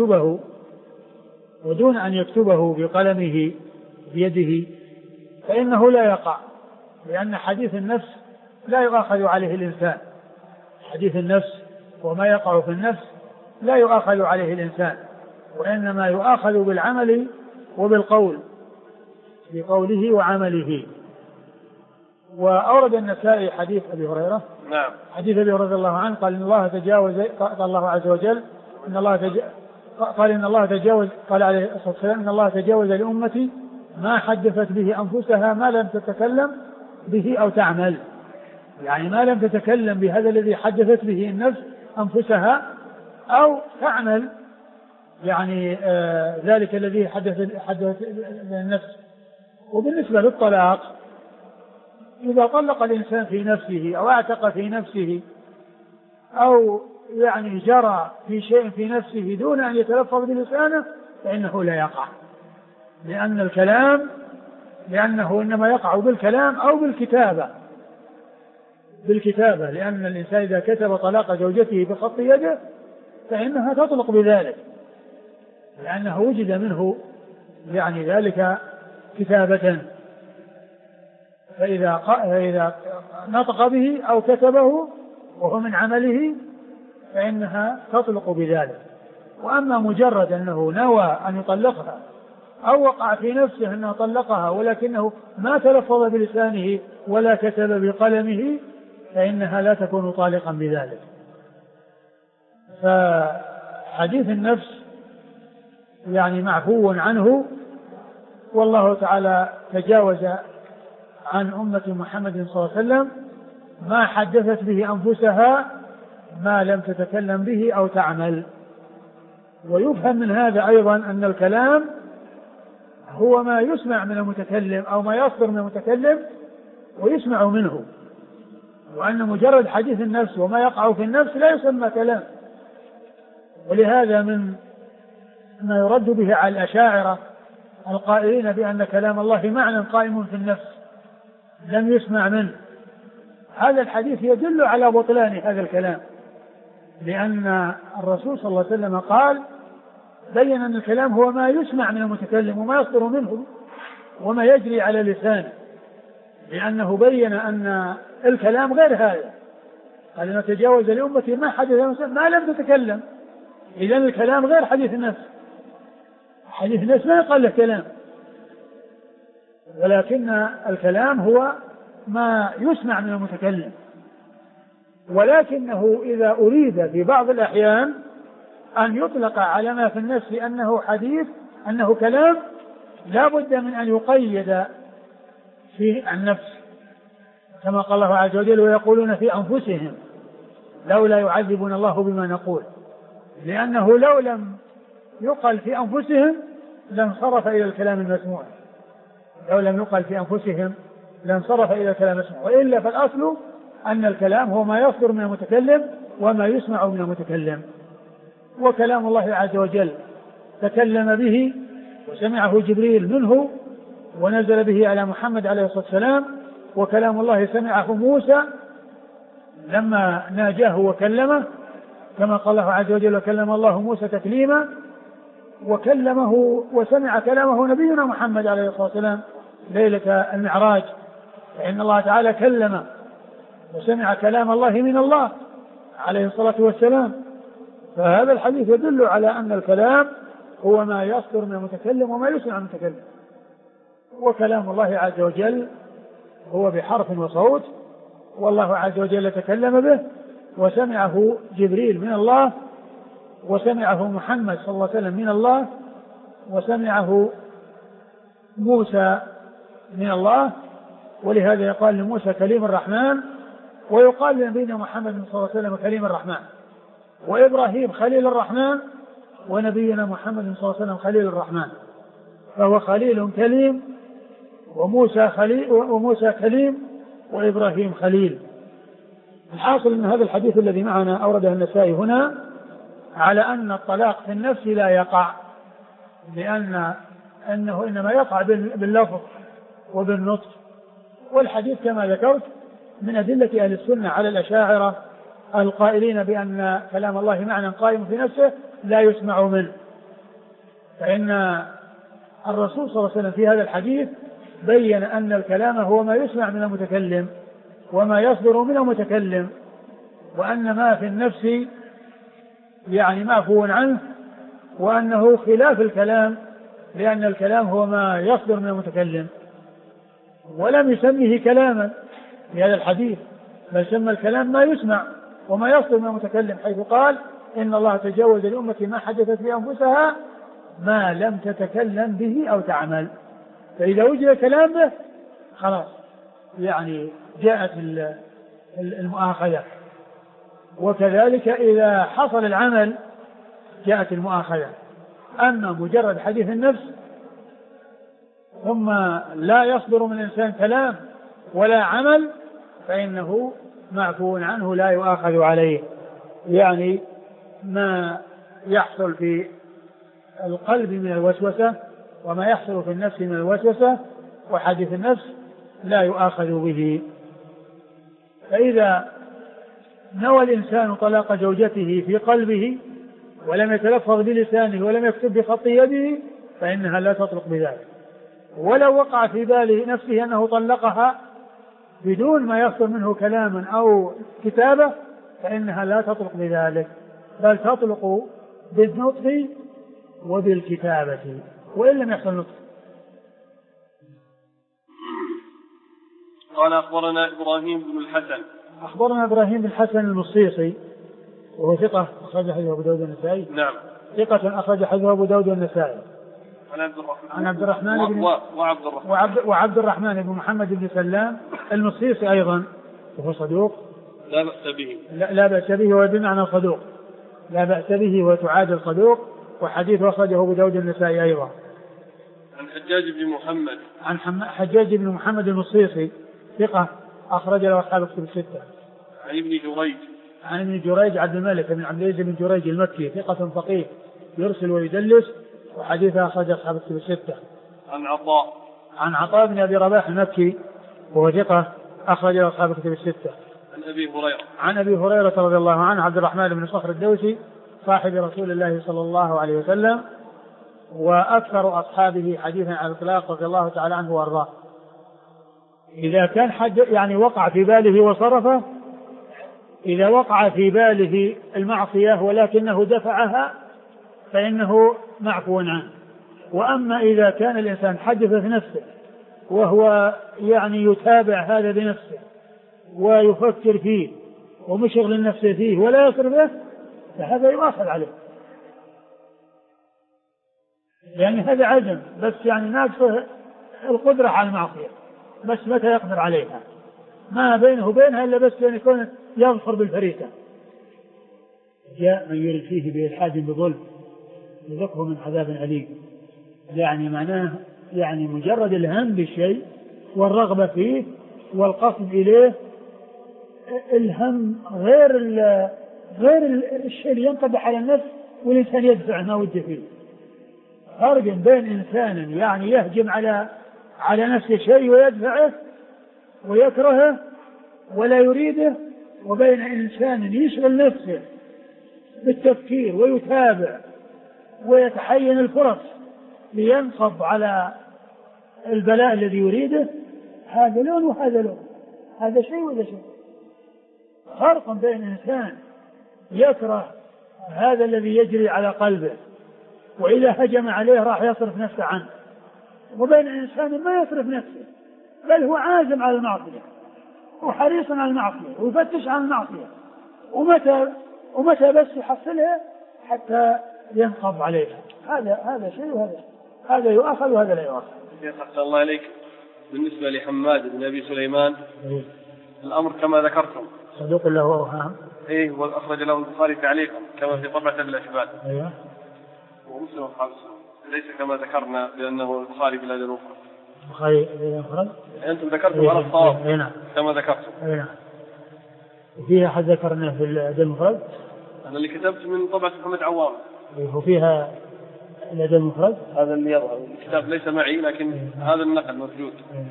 أن يكتبه بقلمه بيده، فإنه لا يقع، لأن حديث النفس لا يؤاخذ عليه الإنسان. حديث النفس وما يقع في النفس لا يؤاخذ عليه الإنسان، وإنما يؤاخذ بالعمل وبالقول، بقوله وعمله. وأورد النسائي حديث أبي هريرة. نعم. حديث أبي هريرة رضي الله عنه قال: إن الله تجاوز، قال الله عز وجل قال إن الله تجاوز، قال عليه الصلاة والسلام: إن الله تجاوز لأمتي ما حدثت به أنفسها ما لم تتكلم به أو تعمل، يعني ما لم تتكلم بهذا الذي حدثت به النفس أنفسها أو تعمل يعني ذلك الذي حدثت النفس. وبالنسبة للطلاق، إذا طلق الإنسان في نفسه أو اعتق في نفسه أو يعني جرى في شيء في نفسه دون أن يتلفظ بلسانه فإنه لا يقع، لأنه إنما يقع بالكلام أو بالكتابة، لأن الإنسان إذا كتب طلاق زوجته بخط يده فإنها تطلق بذلك، لأنه وجد منه يعني ذلك كتابة. فإذا نطق به أو كتبه وهو من عمله فإنها تطلق بذلك. وأما مجرد أنه نوى أن يطلقها أو وقع في نفسه أنه طلقها ولكنه ما تلفظ بلسانه ولا كتب بقلمه فإنها لا تكون طالقا بذلك. فحديث النفس يعني معفو عنه، والله تعالى تجاوز عن أمة محمد صلى الله عليه وسلم ما حدثت به أنفسها ما لم تتكلم به أو تعمل. ويفهم من هذا أيضا أن الكلام هو ما يسمع من المتكلم أو ما يصدر من المتكلم ويسمع منه، وأن مجرد حديث النفس وما يقع في النفس لا يسمى كلام. ولهذا من ما يرد به على الأشاعرة القائلين بأن كلام الله معنى قائم في النفس لم يسمع منه، هذا الحديث يدل على بطلان هذا الكلام، لأن الرسول صلى الله عليه وسلم قال بين أن الكلام هو ما يسمع من المتكلم وما يصدر منه وما يجري على لسانه، لأنه بين أن الكلام غير هذا، قال نتجاوز لأمتي ما حدث ما لم تتكلم. إذن الكلام غير حديث النفس، حديث النفس ما يقال له كلام، ولكن الكلام هو ما يسمع من المتكلم. ولكنه إذا أريد في بعض الأحيان أن يطلق على ما في النفس أنه حديث أنه كلام لا بد من أن يقيد في النفس، كما قال الله عز وجل ويقولون في أنفسهم لولا يعذبنا الله بما نقول، لأنه لو لم يقل في أنفسهم لانصرف إلى الكلام المسموع، لو لم يقل في أنفسهم لانصرف إلى الكلام المسموع، وإلا فالأصل أن الكلام هو ما يصدر من المتكلم وما يسمع من المتكلم. وكلام الله عز وجل تكلم به وسمعه جبريل منه ونزل به على محمد عليه الصلاة والسلام، وكلام الله سمعه موسى لما ناجاه وكلمه، كما قال الله عز وجل وكلم الله موسى تكليما، وكلمه وسمع كلامه نبينا محمد عليه الصلاة والسلام ليلة المعراج، فإن الله تعالى كلم وسمع كلام الله من الله عليه الصلاة والسلام. فهذا الحديث يدل على أن الكلام هو ما يصدر من المتكلم وما يسمع من المتكلم، وكلام الله عز وجل هو بحرف وصوت، والله عز وجل تكلم به وسمعه جبريل من الله، وسمعه محمد صلى الله عليه وسلم من الله، وسمعه موسى من الله. ولهذا يقال لموسى كليم الرحمن، ويقال لنبينا محمد صلى الله عليه وسلم كليم الرحمن، وإبراهيم خليل الرحمن، ونبينا محمد صلى الله عليه وسلم خليل الرحمن، فهو خليل كليم، وموسى كليم، وإبراهيم خليل. الحاصل أن هذا الحديث الذي معنا أورده النسائي هنا على أن الطلاق في النفس لا يقع، لأنه إنما يقع باللفظ وبالنطق. والحديث كما ذكرت من أدلة أهل السنة على الأشاعرة القائلين بأن كلام الله معنى قائم في نفسه لا يسمع منه، فإن الرسول صلى الله عليه وسلم في هذا الحديث بين أن الكلام هو ما يسمع من المتكلم وما يصدر من المتكلم، وأن ما في النفس يعني معفو عنه، وأنه خلاف الكلام، لأن الكلام هو ما يصدر من المتكلم، ولم يسميه كلاما في هذا الحديث، بل سمى الكلام ما يسمع وما يصدر من المتكلم، حيث قال إن الله تجاوز لأمتي ما حدثت في أنفسها ما لم تتكلم به أو تعمل. فإذا وجد كلام به خلاص يعني جاءت المؤاخذة. وكذلك إذا حصل العمل جاءت المؤاخذة. أما مجرد حديث النفس ثم لا يصدر من الإنسان كلام ولا عمل فإنه معفو عنه لا يؤاخذ عليه. يعني ما يحصل في القلب من الوسوسة وما يحصل في النفس من الوسوسة وحديث النفس لا يؤاخذ به. فإذا نوى الإنسان طلاق زوجته في قلبه ولم يتلفظ بلسانه ولم يكتب بخط يده فإنها لا تطلق بذلك. ولو وقع في بال نفسه أنه طلقها بدون ما يصدر منه كلاما أو كتابة فإنها لا تطلق بذلك، بل تطلق بالنطق وبالكتابة وإن لم يحصل نطق. قال أخبرنا إبراهيم بن الحسن. أخبرنا إبراهيم بن الحسن المصيصي وهو ثقة أخرج حديثه أبو داود والنسائي. نعم. ثقة أخرج حديثه أبو داود والنسائي. عن عبد الرحمن بن وعبد الرحمن بن محمد بن سلام المصيصي أيضا وهو صدوق لا بأس به. لا بأس به وبمعنى صدوق لا بأس به وتعادل صدوق وحديث أخرجه أبو داود والنسائي أيضا. عن حجاج بن محمد. عن حجاج بن محمد المصيصي ثقة أخرج له أصحاب الكتب الستة. عن ابن جريج. عن ابن جريج عبد الملك بن عبد العزيز بن جريج المكي ثقة فقيه يرسل ويدلس وحديثه أخرج أصحاب الكتب الستة. عن عطاء بن أبي رباح المكي وهو ثقة أخرج له أصحاب الكتب الستة. عن أبي هريرة رضي الله عنه عبد الرحمن بن صخر الدوسي صاحب رسول الله صلى الله عليه وسلم وأكثر أصحابه حديثا على الإطلاق رضي الله تعالى عنه وأرضاه. إذا كان حد يعني وقع في باله وصرفه، إذا وقع في باله المعصية ولكنه دفعها فإنه معفو عنه. وأما إذا كان الإنسان حدث في نفسه وهو يعني يتابع هذا بنفسه ويفكر فيه ومشغل نفسه فيه ولا يصرفه فهذا يؤاخذ عليه، لأن هذا عزم بس يعني ناقصه القدرة على المعصية، بس متى يقدر عليها ما بينه وبينها إلا بس أن يكون يظفر بالفريسة. جاء من يرد فيه بإلحاد بظلم يذقه من عذاب أليم. يعني معناه يعني مجرد الهم بالشيء والرغبة فيه والقصد إليه، الهم غير الشيء اللي ينقضح على النفس والإنسان يدفع ما وجه فيه. فرق بين إنسان يعني يهجم على نفسه شيء ويدفعه ويكرهه ولا يريده، وبين إنسان يشغل نفسه بالتفكير ويتابع ويتحين الفرص لينصب على البلاء الذي يريده. هذا لون وهذا لون، هذا شيء وهذا شيء. فرق بين إنسان يكره هذا الذي يجري على قلبه وإذا هجم عليه راح يصرف نفسه عنه، وبين إنسان ما يصرف نفسه بل هو عازم على المعصية وحريص على المعصية ويفتش عن المعصية ومتى بس يحصلها حتى ينقض عليها. هذا شيء وهذا شيء، هذا يؤخذ وهذا لا يؤخذ. أحسن الله عليك. بالنسبة لحماد بن أبي سليمان الأمر كما ذكرتم صدوق له أوهام وأخرج له البخاري تعليقا كما في طبعة الأشبال ومسلم ليس كما ذكرنا لأنه البخاري بلا دلوفة. البخاري بلا مفرد أنتم ذكرتم على الصواب كما ذكرتم. فيها حد ذكرنا في الأدب المفرد. أنا اللي كتبت من طبعة محمد عوام وفيها الأدب المفرد هذا اللي يظهر الكتاب ليس معي لكن هذا النقل موجود.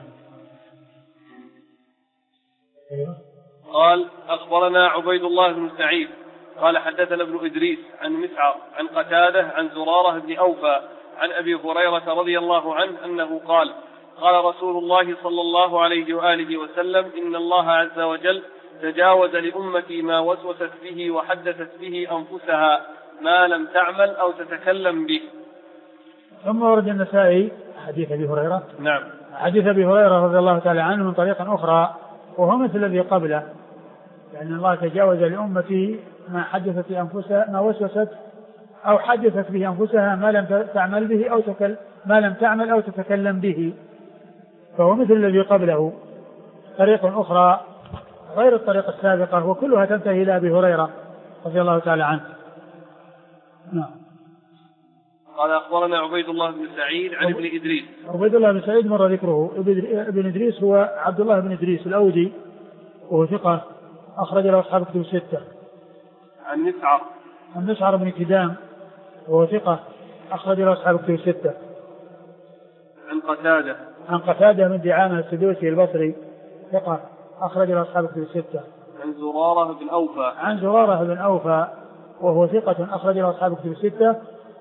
قال أخبرنا عبيد الله بن سعيد قال حدثنا ابن إدريس عن مسعر عن قتادة عن زرارة بن أوفى عن أبي هريرة رضي الله عنه أنه قال قال رسول الله صلى الله عليه وآله وسلم إن الله عز وجل تجاوز لأمتي ما وسوست به وحدثت به أنفسها ما لم تعمل أو تتكلم به. ثم ورد النسائي حديث أبي هريرة. نعم. حديث أبي هريرة رضي الله تعالى عنه من طريق أخرى وهو مثل الذي قبله، لأن الله تجاوز لأمتي ما حدثت أنفسها ما وسوست أو حدثت به أنفسها ما لم تعمل به ما لم تعمل أو تتكلم به. فهو مثل الذي قبله طريق أخرى غير الطريق السابقة وكلها تنتهي إلى أبي هريرة رضي الله تعالى عنه. نعم. قال أخبرنا عبيد الله بن سعيد عن ابن إدريس. عبيد الله بن سعيد مر ذكره. ابن إدريس هو عبد الله بن إدريس الأودي وهو ثقة أخرج له أصحاب كتب الستة. عن مسعر بن كدام وهو ثقة أخرج له أصحاب كتب الستة. عن قتادة من دعامة السدوسي البصري ثقة أخرج له أصحاب كتب الستة. عن زرارة بن أوفى وهو ثقة أخرج له أصحاب كتب الستة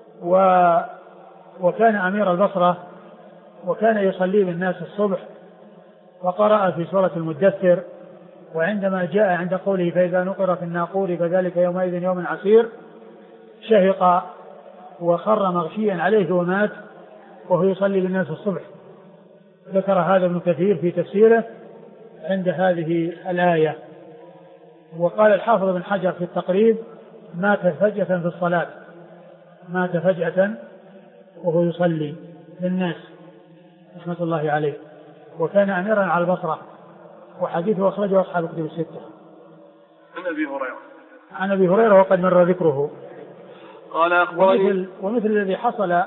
وكان أمير البصرة وكان يصلي بالناس الصبح وقرأ في سورة المدثر وعندما جاء عند قوله فإذا نقر في الناقور فذلك يومئذ يوم عسير شهق وخر مغشيا عليه ومات وهو يصلي بالناس الصبح. ذكر هذا ابن كثير في تفسيره عند هذه الآية. وقال الحافظ بن حجر في التقريب مات فجأة في الصلاة، مات فجأة وهو يصلي بالناس رحمة الله عليه وكان أميرا على البصرة وحديثه أخرجه أصحاب كتب الستة. عن أبي هريرة وقد مر ذكره. قال أخبرني ومثل الذي حصل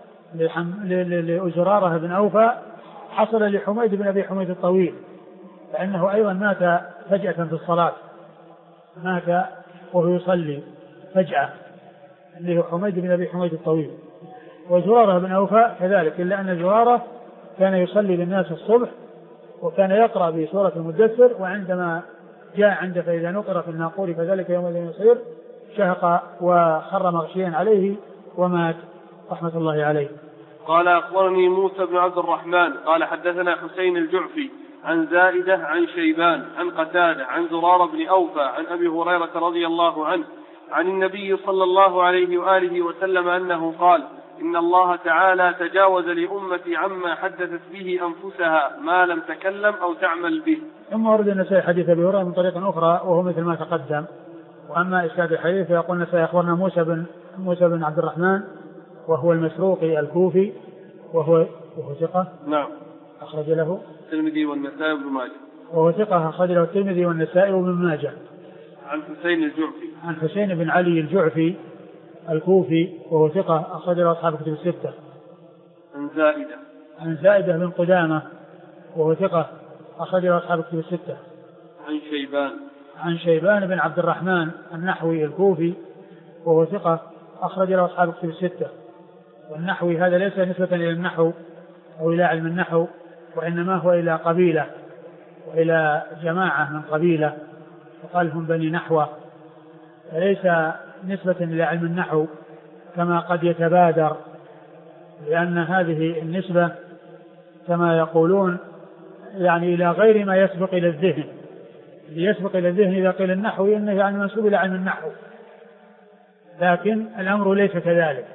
لزرارة بن أوفى حصل لحميد بن أبي حميد الطويل فإنه أيضا مات فجأة في الصلاة، مات وهو يصلي فجأة اللي هو حميد بن أبي حميد الطويل. وزرارة بن أوفى كذلك إلا أن زرارة كان يصلي بالناس الصبح وكان يقرأ بسورة المدثر وعندما جاء عند فإذا نقر في الناقور فذلك يومئذ يصير شهق وخر مغشيا عليه ومات رحمة الله عليه. قال أخبرني موسى بن عبد الرحمن قال حدثنا حسين الجعفي عن زائدة عن شيبان عن قتادة عن زرارة بن أوفى عن أبي هريرة رضي الله عنه عن النبي صلى الله عليه وآله وسلم أنه قال إن الله تعالى تجاوز لأمتي عما حدثت به أنفسها ما لم تكلم أو تعمل به. ثم ورد النسائي حديث أبي هريرة من طريق أخرى وهو مثل ما تقدم. وأما إسناد الحديث فيقول النسائي أخبرنا موسى بن عبد الرحمن وهو المسروقي الكوفي وهو ثقة. نعم. أخرج له الترمذي والنسائي وابن ماجه. وهو ثقة أخرج له الترمذي والنسائي وابن ماجه. عن حسين الجعفي. عن حسين بن علي الجعفي الكوفي وهو ثقة أخرج له أصحاب كتب الستة. عن زائدة بن قدامة وهو ثقة أخرج له أصحاب كتب الستة. عن شيبان بن عبد الرحمن النحوي الكوفي وهو ثقة أخرج له أصحاب كتب الستة. والنحوي هذا ليس نسبة إلى النحو أو إلى علم النحو وإنما هو إلى قبيلة وإلى جماعة من قبيلة وقال هم بني نحوة، فليس نسبة إلى علم النحو كما قد يتبادر، لأن هذه النسبة كما يقولون يعني إلى غير ما يسبق إلى الذهن. يسبق إلى الذهن إذا قيل النحو إنه يعني منسوب إلى علم النحو، لكن الأمر ليس كذلك.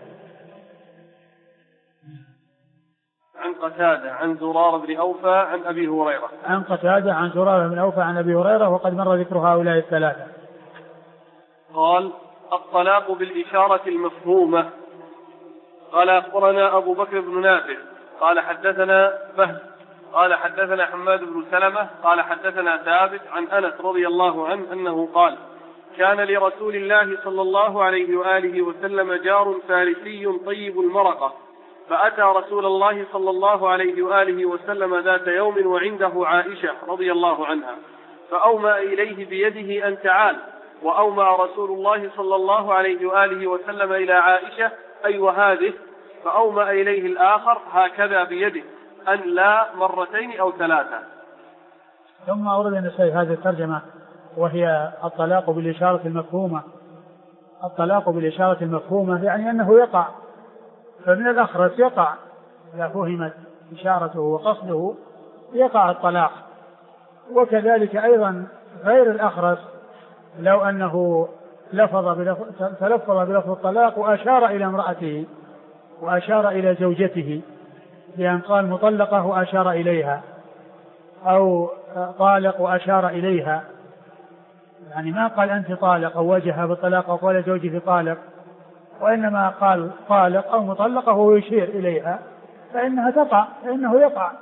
عن قتادة عن زرارة بن أوفى عن أبي هريرة. عن قتادة عن زرارة بن أوفى عن أبي هريرة وقد مر ذكر هؤلاء الثلاثة. قال الطلاق بالإشارة المفهومة. قال أخبرنا أبو بكر بن نافع قال حدثنا بهز قال حدثنا حماد بن سلمة قال حدثنا ثابت عن أنس رضي الله عنه أنه قال كان لرسول الله صلى الله عليه وآله وسلم جار فارسي طيب المرقة فأتى رسول الله صلى الله عليه وآله وسلم ذات يوم وعنده عائشة رضي الله عنها فأومأ إليه بيده أن تعال، وأومأ رسول الله صلى الله عليه وآله وسلم إلى عائشة أي وهذه، فأومأ إليه الآخر هكذا بيده أن لا مرتين أو ثلاثة. ثم أورد النسائي هذه الترجمة وهي الطلاق بالإشارة المفهومة. الطلاق بالإشارة المفهومة يعني أنه يقع، فمن الأخرس يقع إذا فهمت إشارته وقصده يقع الطلاق. وكذلك أيضا غير الأخرس لو أنه تلفظ بلفظ الطلاق وأشار إلى امرأته وأشار إلى زوجته بأن قال مطلقة وأشار إليها أو طالق وأشار إليها، يعني ما قال أنت طالق أو وجهها بالطلاق أو قال زوجي طالق، وإنما قال طالق أو مطلقة وهو يشير إليها فإنها تقع، فإنه يقع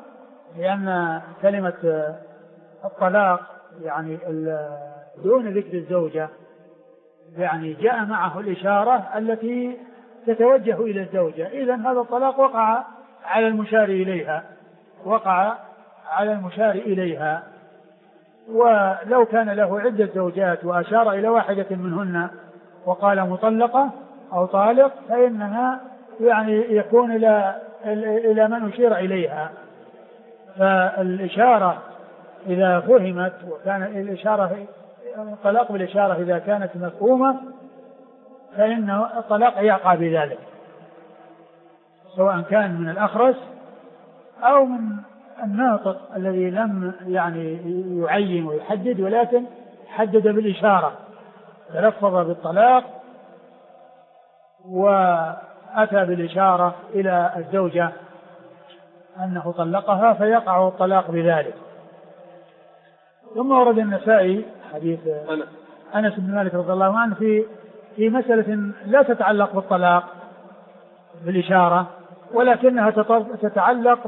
لأن كلمة الطلاق يعني دون ذكر الزوجة يعني جاء معه الإشارة التي تتوجه إلى الزوجة. إذن هذا الطلاق وقع على المشار إليها، وقع على المشار إليها. ولو كان له عدة زوجات وأشار إلى واحدة منهن وقال مطلقة أو طالق فإنها يعني يكون إلى من أشير إليها. فالإشارة إذا فهمت وكان الإشارة الطلاق بالإشارة إذا كانت مفهومة فإن الطلاق يقع بذلك، سواء كان من الأخرس أو من الناطق الذي لم يعني يعين ويحدد ولكن حدد بالإشارة، تلفظ بالطلاق وأتى بالإشارة إلى الزوجة أنه طلقها فيقع الطلاق بذلك. ثم ورد النسائي حديث أنس بن مالك رضي الله عنه في مسألة لا تتعلق بالطلاق بالإشارة ولكنها تتعلق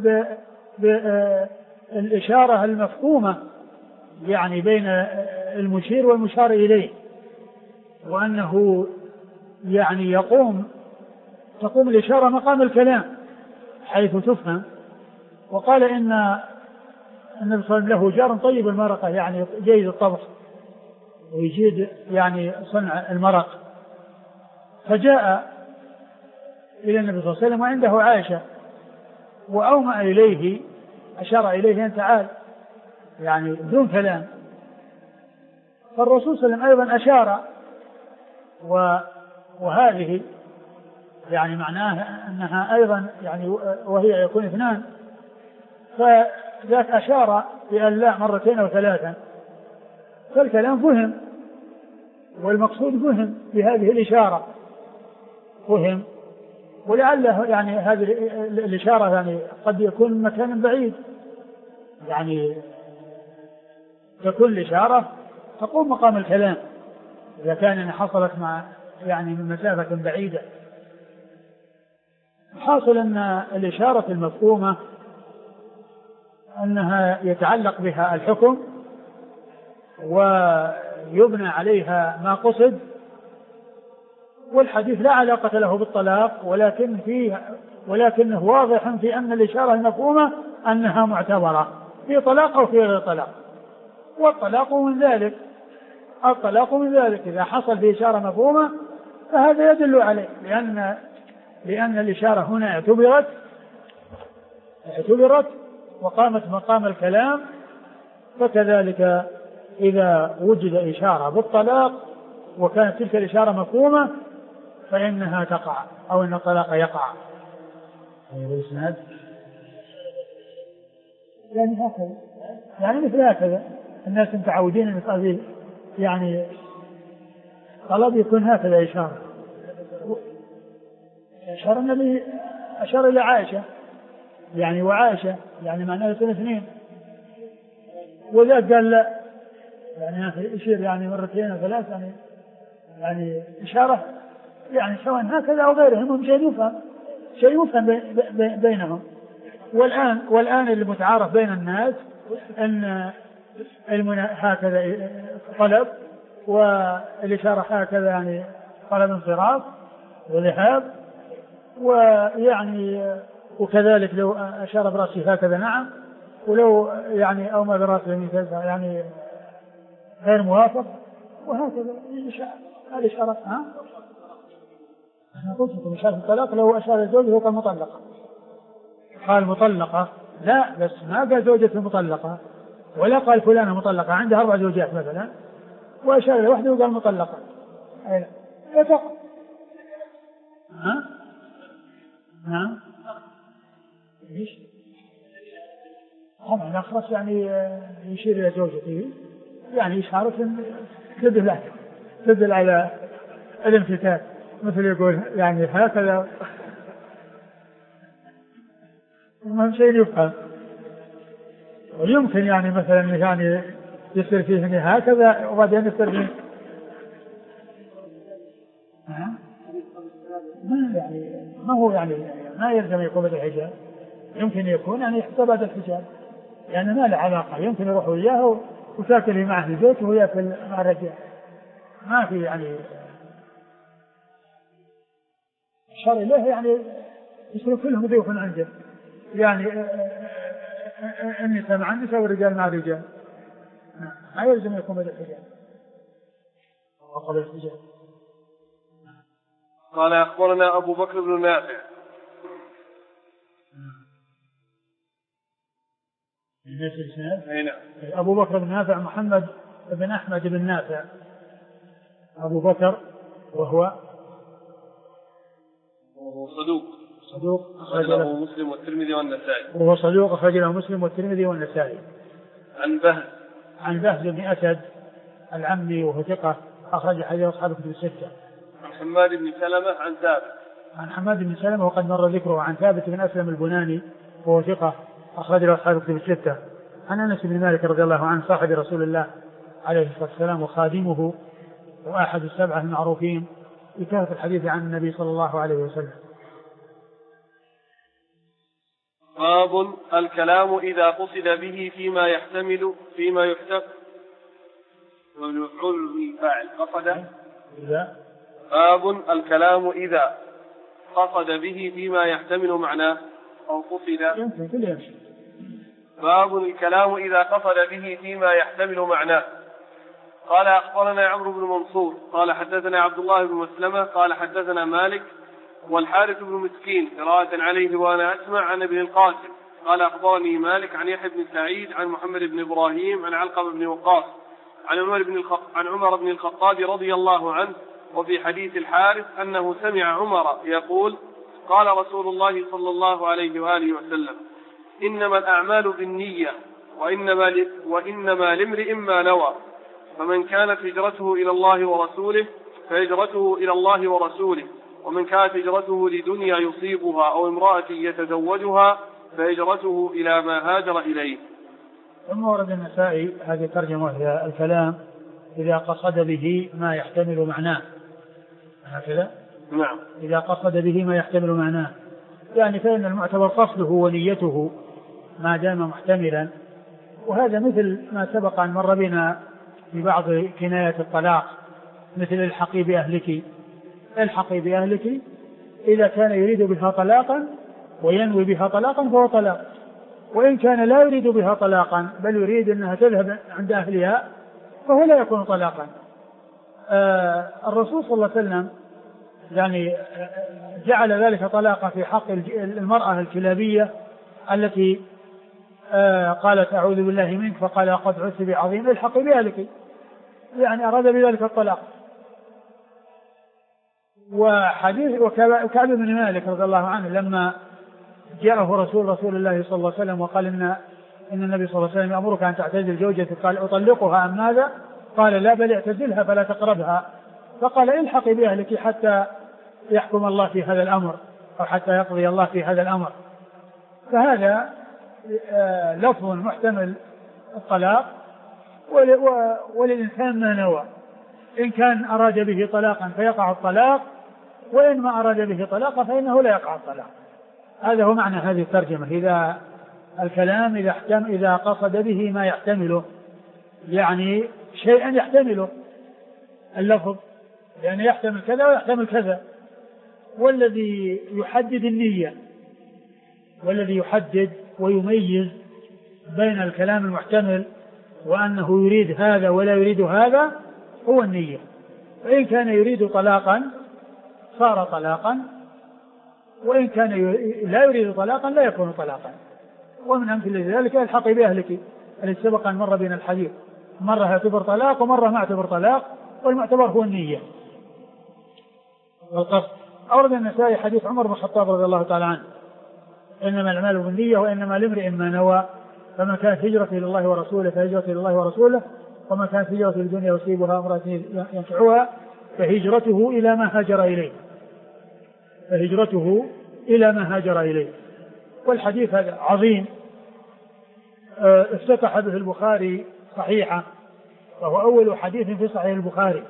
بالإشارة المفهومة يعني بين المشير والمشار إليه، وأنه يعني تقوم الإشارة مقام الكلام حيث تفهم. وقال إن النبي صلى الله عليه وسلم له جار طيب المرقة يعني جيد الطبخ ويجيد يعني صنع المرق، فجاء إلى النبي صلى الله عليه وسلم وعنده عائشة وأومأ إليه أشار إليه أن تعال يعني بدون كلام. فالرسول صلى الله عليه وسلم أيضا أشار، وهذه يعني معناها أنها أيضا يعني وهي يكون اثنان، فذاك أشار بأن لا مرتين أو ثلاثا، فالكلام فهم والمقصود فهم بهذه الإشارة فهم. ولعله يعني هذه الإشارة يعني قد يكون من مكان بعيد، يعني تكون الإشارة تقوم مقام الكلام إذا كان حصلت مع يعني من مسافة بعيدة. حاصل أن الإشارة المفهومة أنها يتعلق بها الحكم ويبنى عليها ما قصد، والحديث لا علاقة له بالطلاق ولكنه واضح في أن الإشارة المفهومة أنها معتبرة في طلاق أو في غير طلاق. والطلاق من ذلك إذا حصل في إشارة مفهومة فهذا يدل عليه، لأن الإشارة هنا اعتبرت وقامت مقام الكلام. فكذلك إذا وجد إشارة بالطلاق وكانت تلك الإشارة مفهومة فإنها تقع أو أن الطلاق يقع. يعني مثل هكذا الناس متعودين أن يعني طلب يكون هكذا إشارة. أشار النبي أشار إلى عائشة يعني وعائشة يعني معناه يكون اثنين، وذاك قال لا يعني يشير يعني مرتين أو ثلاث يعني إشارة يعني سواء هكذا أو غيره، هم شيء يفهم بينهم. والآن المتعارف بين الناس أن هكذا طلب والإشارة هكذا يعني طلب انصراف وذهاب، ويعني وكذلك لو أشار برأسه هكذا نعم، ولو يعني أو ما برأسه يعني غير موافق، وهكذا الإشارة. أنا قلت لكم إشارة الطلاق لو أشار زوجته قال مطلقة، قال مطلقة لا، بس ما قال زوجته مطلقة ولا قال فلانة مطلقة عندها 4 زوجات مثلا وأشار لوحده وقال مطلقة لا تقع. نعم ايش؟ طبعا الأخرس يعني يشير إلى زوجته يعني إشارة تدل على الامتثال، مثل يقول يعني هكذا، المهم شيء يفهم. ويمكن يعني مثلا يعني يصير فيه هكذا وبعدين يصير فيه ما يعني ما هو يعني ما يلزم يكون بالحجاب، يمكن يكون يعني يحتاج بعد الحجاب، يعني ما له علاقة، يمكن يروح وياه وتاكل معه في البيت وهو ياكل مع الرجال، ما في يعني شر له، يعني يصير كلهم ضيوف عنده، يعني النساء مع النساء والرجال مع الرجال، ما يلزم يكون هذا الحجاب أو قبل الحجاب. قال أخبرنا أبو بكر بن نافع. أبو بكر بن نافع محمد بن أحمد بن نافع أبو بكر وهو صدوق أخرج له مسلم والترمذي والنسائي. وهو صدوق أخرج له مسلم والترمذي والنسائي. عن بهز بن أسد العمي وهو ثقة أخرج حديث أصحاب كتب الستة. عن حماد بن سلمة عن ثابت. عن حماد بن سلمة وقد مر ذكره. عن ثابت بن أسلم البناني وهو ثقة أخرج له أصحاب كتب الستة. عن أنس بن مالك رضي الله عنه صاحب رسول الله عليه الصلاة والسلام وخادمه وأحد السبعة المعروفين بكثرة الحديث عن النبي صلى الله عليه وسلم. باب الكلام إذا قصد به فيما يحتمل والمفعول بالفاعل قصد. باب الكلام إذا قصد به فيما يحتمل معناه أو قصد. باب الكلام إذا قصد به فيما يحتمل معناه. قال أخبرنا عمرو بن منصور قال حدثنا عبد الله بن مسلمة قال حدثنا مالك والحارث بن مسكين قراءة عليه وأنا أسمع عن ابن القاسم قال أخبرني مالك عن يحيى بن سعيد عن محمد بن إبراهيم عن علقمة بن وقاص عن عمر بن الخطاب رضي الله عنه. وفي حديث الحارث أنه سمع عمر يقول قال رسول الله صلى الله عليه وآله وسلم إنما الأعمال بالنية وإنما لامرئ ما نوى فمن كانت هجرته إلى الله ورسوله فهجرته إلى الله ورسوله ومن كانت هجرته لدنيا يصيبها أو امرأة يتزوجها فهجرته إلى ما هاجر إليه. ثم ورد النسائي هذه الترجمة هي الكلام إذا قصد به ما يحتمل معناه هكذا. نعم. إذا قصد به ما يحتمل معناه يعني فإن المعتبر قصده ونيته ما دام محتملا. وهذا مثل ما سبق أن مر بنا في بعض كناية الطلاق مثل الحقي بأهلك إذا كان يريد بها طلاقا وينوي بها طلاقا فهو طلاق، وإن كان لا يريد بها طلاقا بل يريد أنها تذهب عند أهلها فهو لا يكون طلاقا. الرسول صلى الله عليه وسلم يعني جعل ذلك طلاقا في حق المرأة الكلابية التي قالت أعوذ بالله منك فقال قد عدت بعظيم الحقي بأهلك، يعني أراد بذلك الطلاق. وحديث وكعب بن مالك رضي الله عنه لما جاءه رسول الله صلى الله عليه وسلم وقال إن النبي صلى الله عليه وسلم يأمرك أن تعتزل زوجتك قال أطلقها أم ماذا؟ قال لا بل اعتزلها فلا تقربها. فقال الحقي بأهلك حتى يحكم الله في هذا الأمر أو حتى يقضي الله في هذا الأمر. فهذا لفظ محتمل الطلاق وللإنسان ما نوى، إن كان أراد به طلاقا فيقع الطلاق، وإن ما أراد به طلاقا فإنه لا يقع الطلاق. هذا هو معنى هذه الترجمة. إذا الكلام إذا قصد به ما يحتمله، يعني شيئا يحتمله اللفظ، يعني يحتمل كذا ويحتمل كذا. والذي يحدد النية والذي يحدد ويميز بين الكلام المحتمل وأنه يريد هذا ولا يريد هذا هو النية. فإن كان يريد طلاقا صار طلاقا، وإن كان لا يريد طلاقا لا يكون طلاقا. ومن أمثلة ذلك الحقي بأهلك الذي سبق أن مر بين الحديث، مرة يعتبر طلاق ومرة ما يعتبر طلاق، والمعتبر هو النية والقصد. أورد النسائي حديث عمر بن الخطاب رضي الله تعالى عنه إنما الأعمال بالنية وإنما لامرئ ما نوى فمن كانت هجرته إلى الله ورسوله فهجرته إلى الله ورسوله ومن كانت هجرته للدنيا يصيبها امرأة ينفعها فهجرته إلى ما هاجر إليه. والحديث هذا عظيم افتتح به البخاري صحيحة، وهو أول حديث في صحيح البخاري.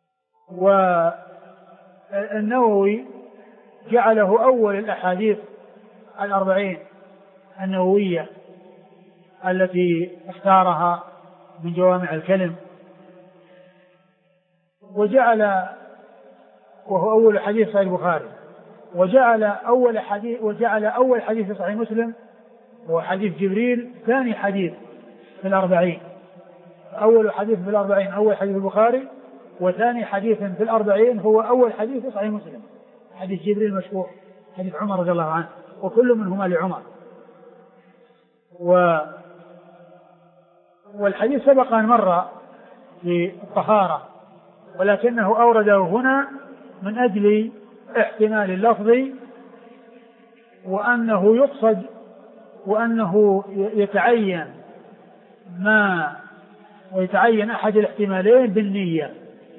والنووي جعله أول الأحاديث الأربعين النووية التي اختارها من جوامع الكلم، وهو أول حديث صحيح البخاري، وجعل أول حديث في صحيح مسلم هو حديث جبريل ثاني حديث في الأربعين. أول حديث في الأربعين أول حديث البخاري، وثاني حديث في الأربعين هو أول حديث في صحيح مسلم حديث جبريل المشهور حديث عمر رضي الله عنه، وكل منهما لعمر. والحديث سبق أن مر في الطهارة، ولكنه أورده هنا من أجل احتمال اللفظ، وأنه يقصد وأنه يتعين أحد الاحتمالين بالنية،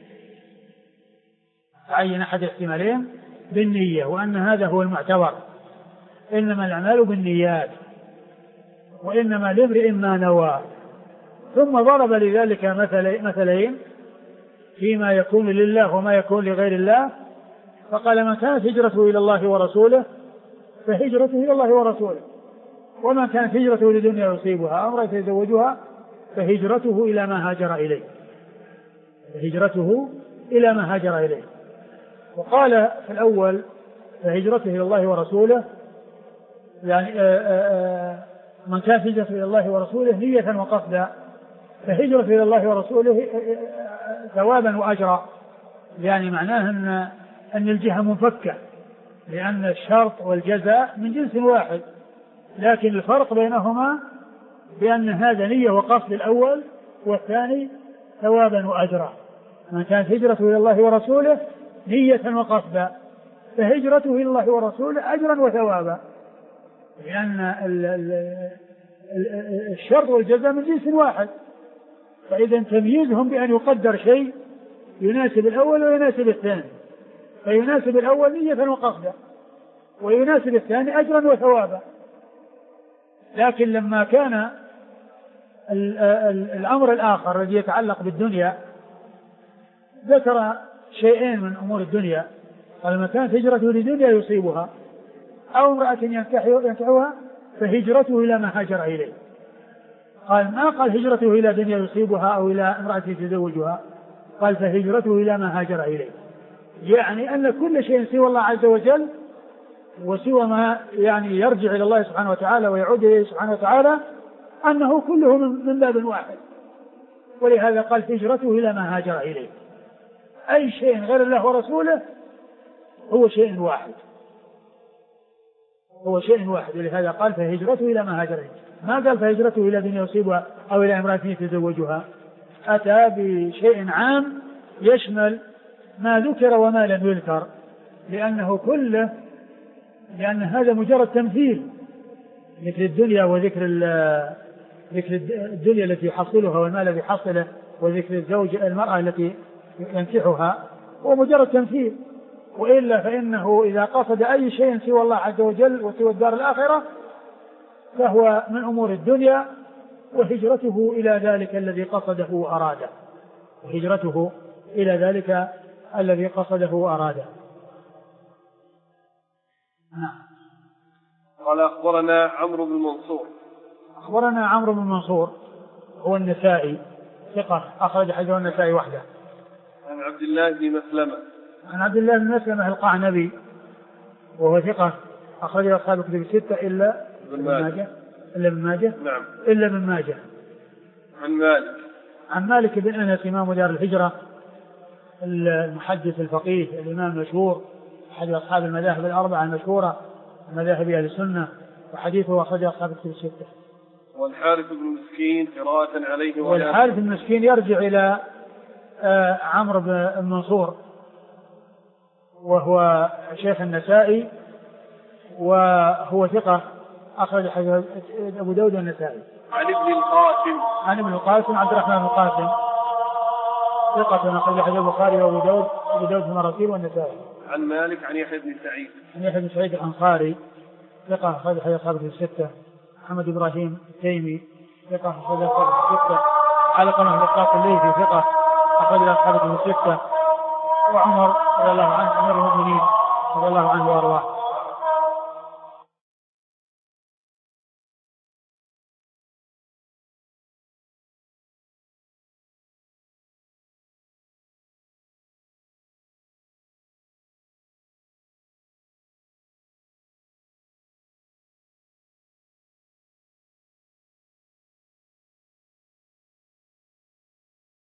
تعين أحد الاحتمالين بالنية، وأن هذا هو المعتبر، إنما الأعمال بالنيات وإنما لامرئ ما نوى. ثم ضرب لذلك مثلين فيما يكون لله وما يكون لغير الله، فقال: من كانت هجرته إلى الله ورسوله فهجرته إلى الله ورسوله، ومن كانت هجرته لدنيا يصيبها أو امرأة يتزوجها فهجرته إلى ما هاجر إليه، فهجرته إلى ما هاجر إليه. وقال في الأول فهجرته إلى الله ورسوله، يعني من كانت هجرته إلى الله ورسوله نية وقصدا، فهجرته إلى الله ورسوله ثوابا وأجرا، يعني معناه أن الجهة منفكة، لأن الشرط والجزاء من جنس واحد، لكن الفرق بينهما بأن هذا نية وقصد الأول، والثاني ثوابا وأجرا. من كانت هجرته إلى الله ورسوله نية وقصدا فهجرته إلى الله ورسوله أجرا وثوابا، لأن الشرط والجزاء من جنس واحد، فإذا تمييزهم بأن يقدر شيء يناسب الأول ويناسب الثاني، فيناسب الأول نية وقصدا ويناسب الثاني أجرا وثوابا. لكن لما كان الأمر الآخر الذي يتعلق بالدنيا ذكر شيئين من أمور الدنيا، قال: ما كانت هجرته لدنيا يصيبها أو امرأة ينكحها فهجرته إلى ما هاجر إليه. ما قال هجرته إلى دنيا يصيبها أو إلى امرأة يتزوجها، قال فهجرته إلى ما هاجر إليه، يعني أن كل شيء سوى الله عز وجل وسوى ما يعني يرجع إلى الله سبحانه وتعالى ويعود إليه سبحانه وتعالى، أنه كله من باب واحد. ولهذا قال هجرته إلى ما هاجر إليه، أي شيء غير الله ورسوله هو شيء واحد، هو شيء واحد. ولهذا قال فهجرته إلى ما هاجر إليه، ما قال فهجرته إلى دنيا يصيبها أو إلى امرأة يتزوجها، أتى بشيء عام يشمل ما ذكر وما لم يذكر، لأن هذا مجرد تمثيل، ذكر الدنيا وذكر ذكر الدنيا التي يحصلها والمال الذي يحصله، وذكر الزوج المرأة التي ينكحها، هو مجرد تمثيل. وإلا فإنه إذا قصد أي شيء سوى الله عز وجل وسوى الدار الآخرة فهو من أمور الدنيا، وهجرته إلى ذلك الذي قصده وأراده، وهجرته إلى ذلك الذي قصده وأراده. قال: أخبرنا عمرو بن منصور. أخبرنا عمرو بن منصور هو النسائي ثقة، أخرج حديثه النسائي وحده. عن عبد الله بن مسلمة. عن عبد الله بن مسلمة القعنبي وهو ثقة، أخرج أصحاب الكتب الستة إلا ابن ماجه. نعم. إلا ابن ماجه. عن مالك بن أنس إمام دار الهجرة المحدث الفقيه الإمام المشهور، أحد أصحاب المذاهب الأربعة المشهورة مذاهب أهل السنة، وحديثه أخرج أصحاب الكتب الستة. والحارث بن مسكين قراءة عليه. والحارث بن مسكين يرجع إلى عمرو بن منصور وهو شيخ النسائي، وهو ثقة، أخرج حديث أبو داود والنسائي. عن ابن القاسم عبد الرحمن بن القاسم ثقة، أخرج حديث البخاري وأبو داود في المراسيل والنسائي. عن مالك عن يحيى بن سعيد. عن يحيى بن سعيد الأنصاري ثقة، أخرج حديث أصحاب الستة. محمد إبراهيم التيمي ثقة، أخرج أصحاب الستة. علقمة بن وقاص الليثي ثقة، أخرج أصحاب الستة. وعمر رضي الله عنه أمير المؤمنين رضي الله عنه وأرضاه.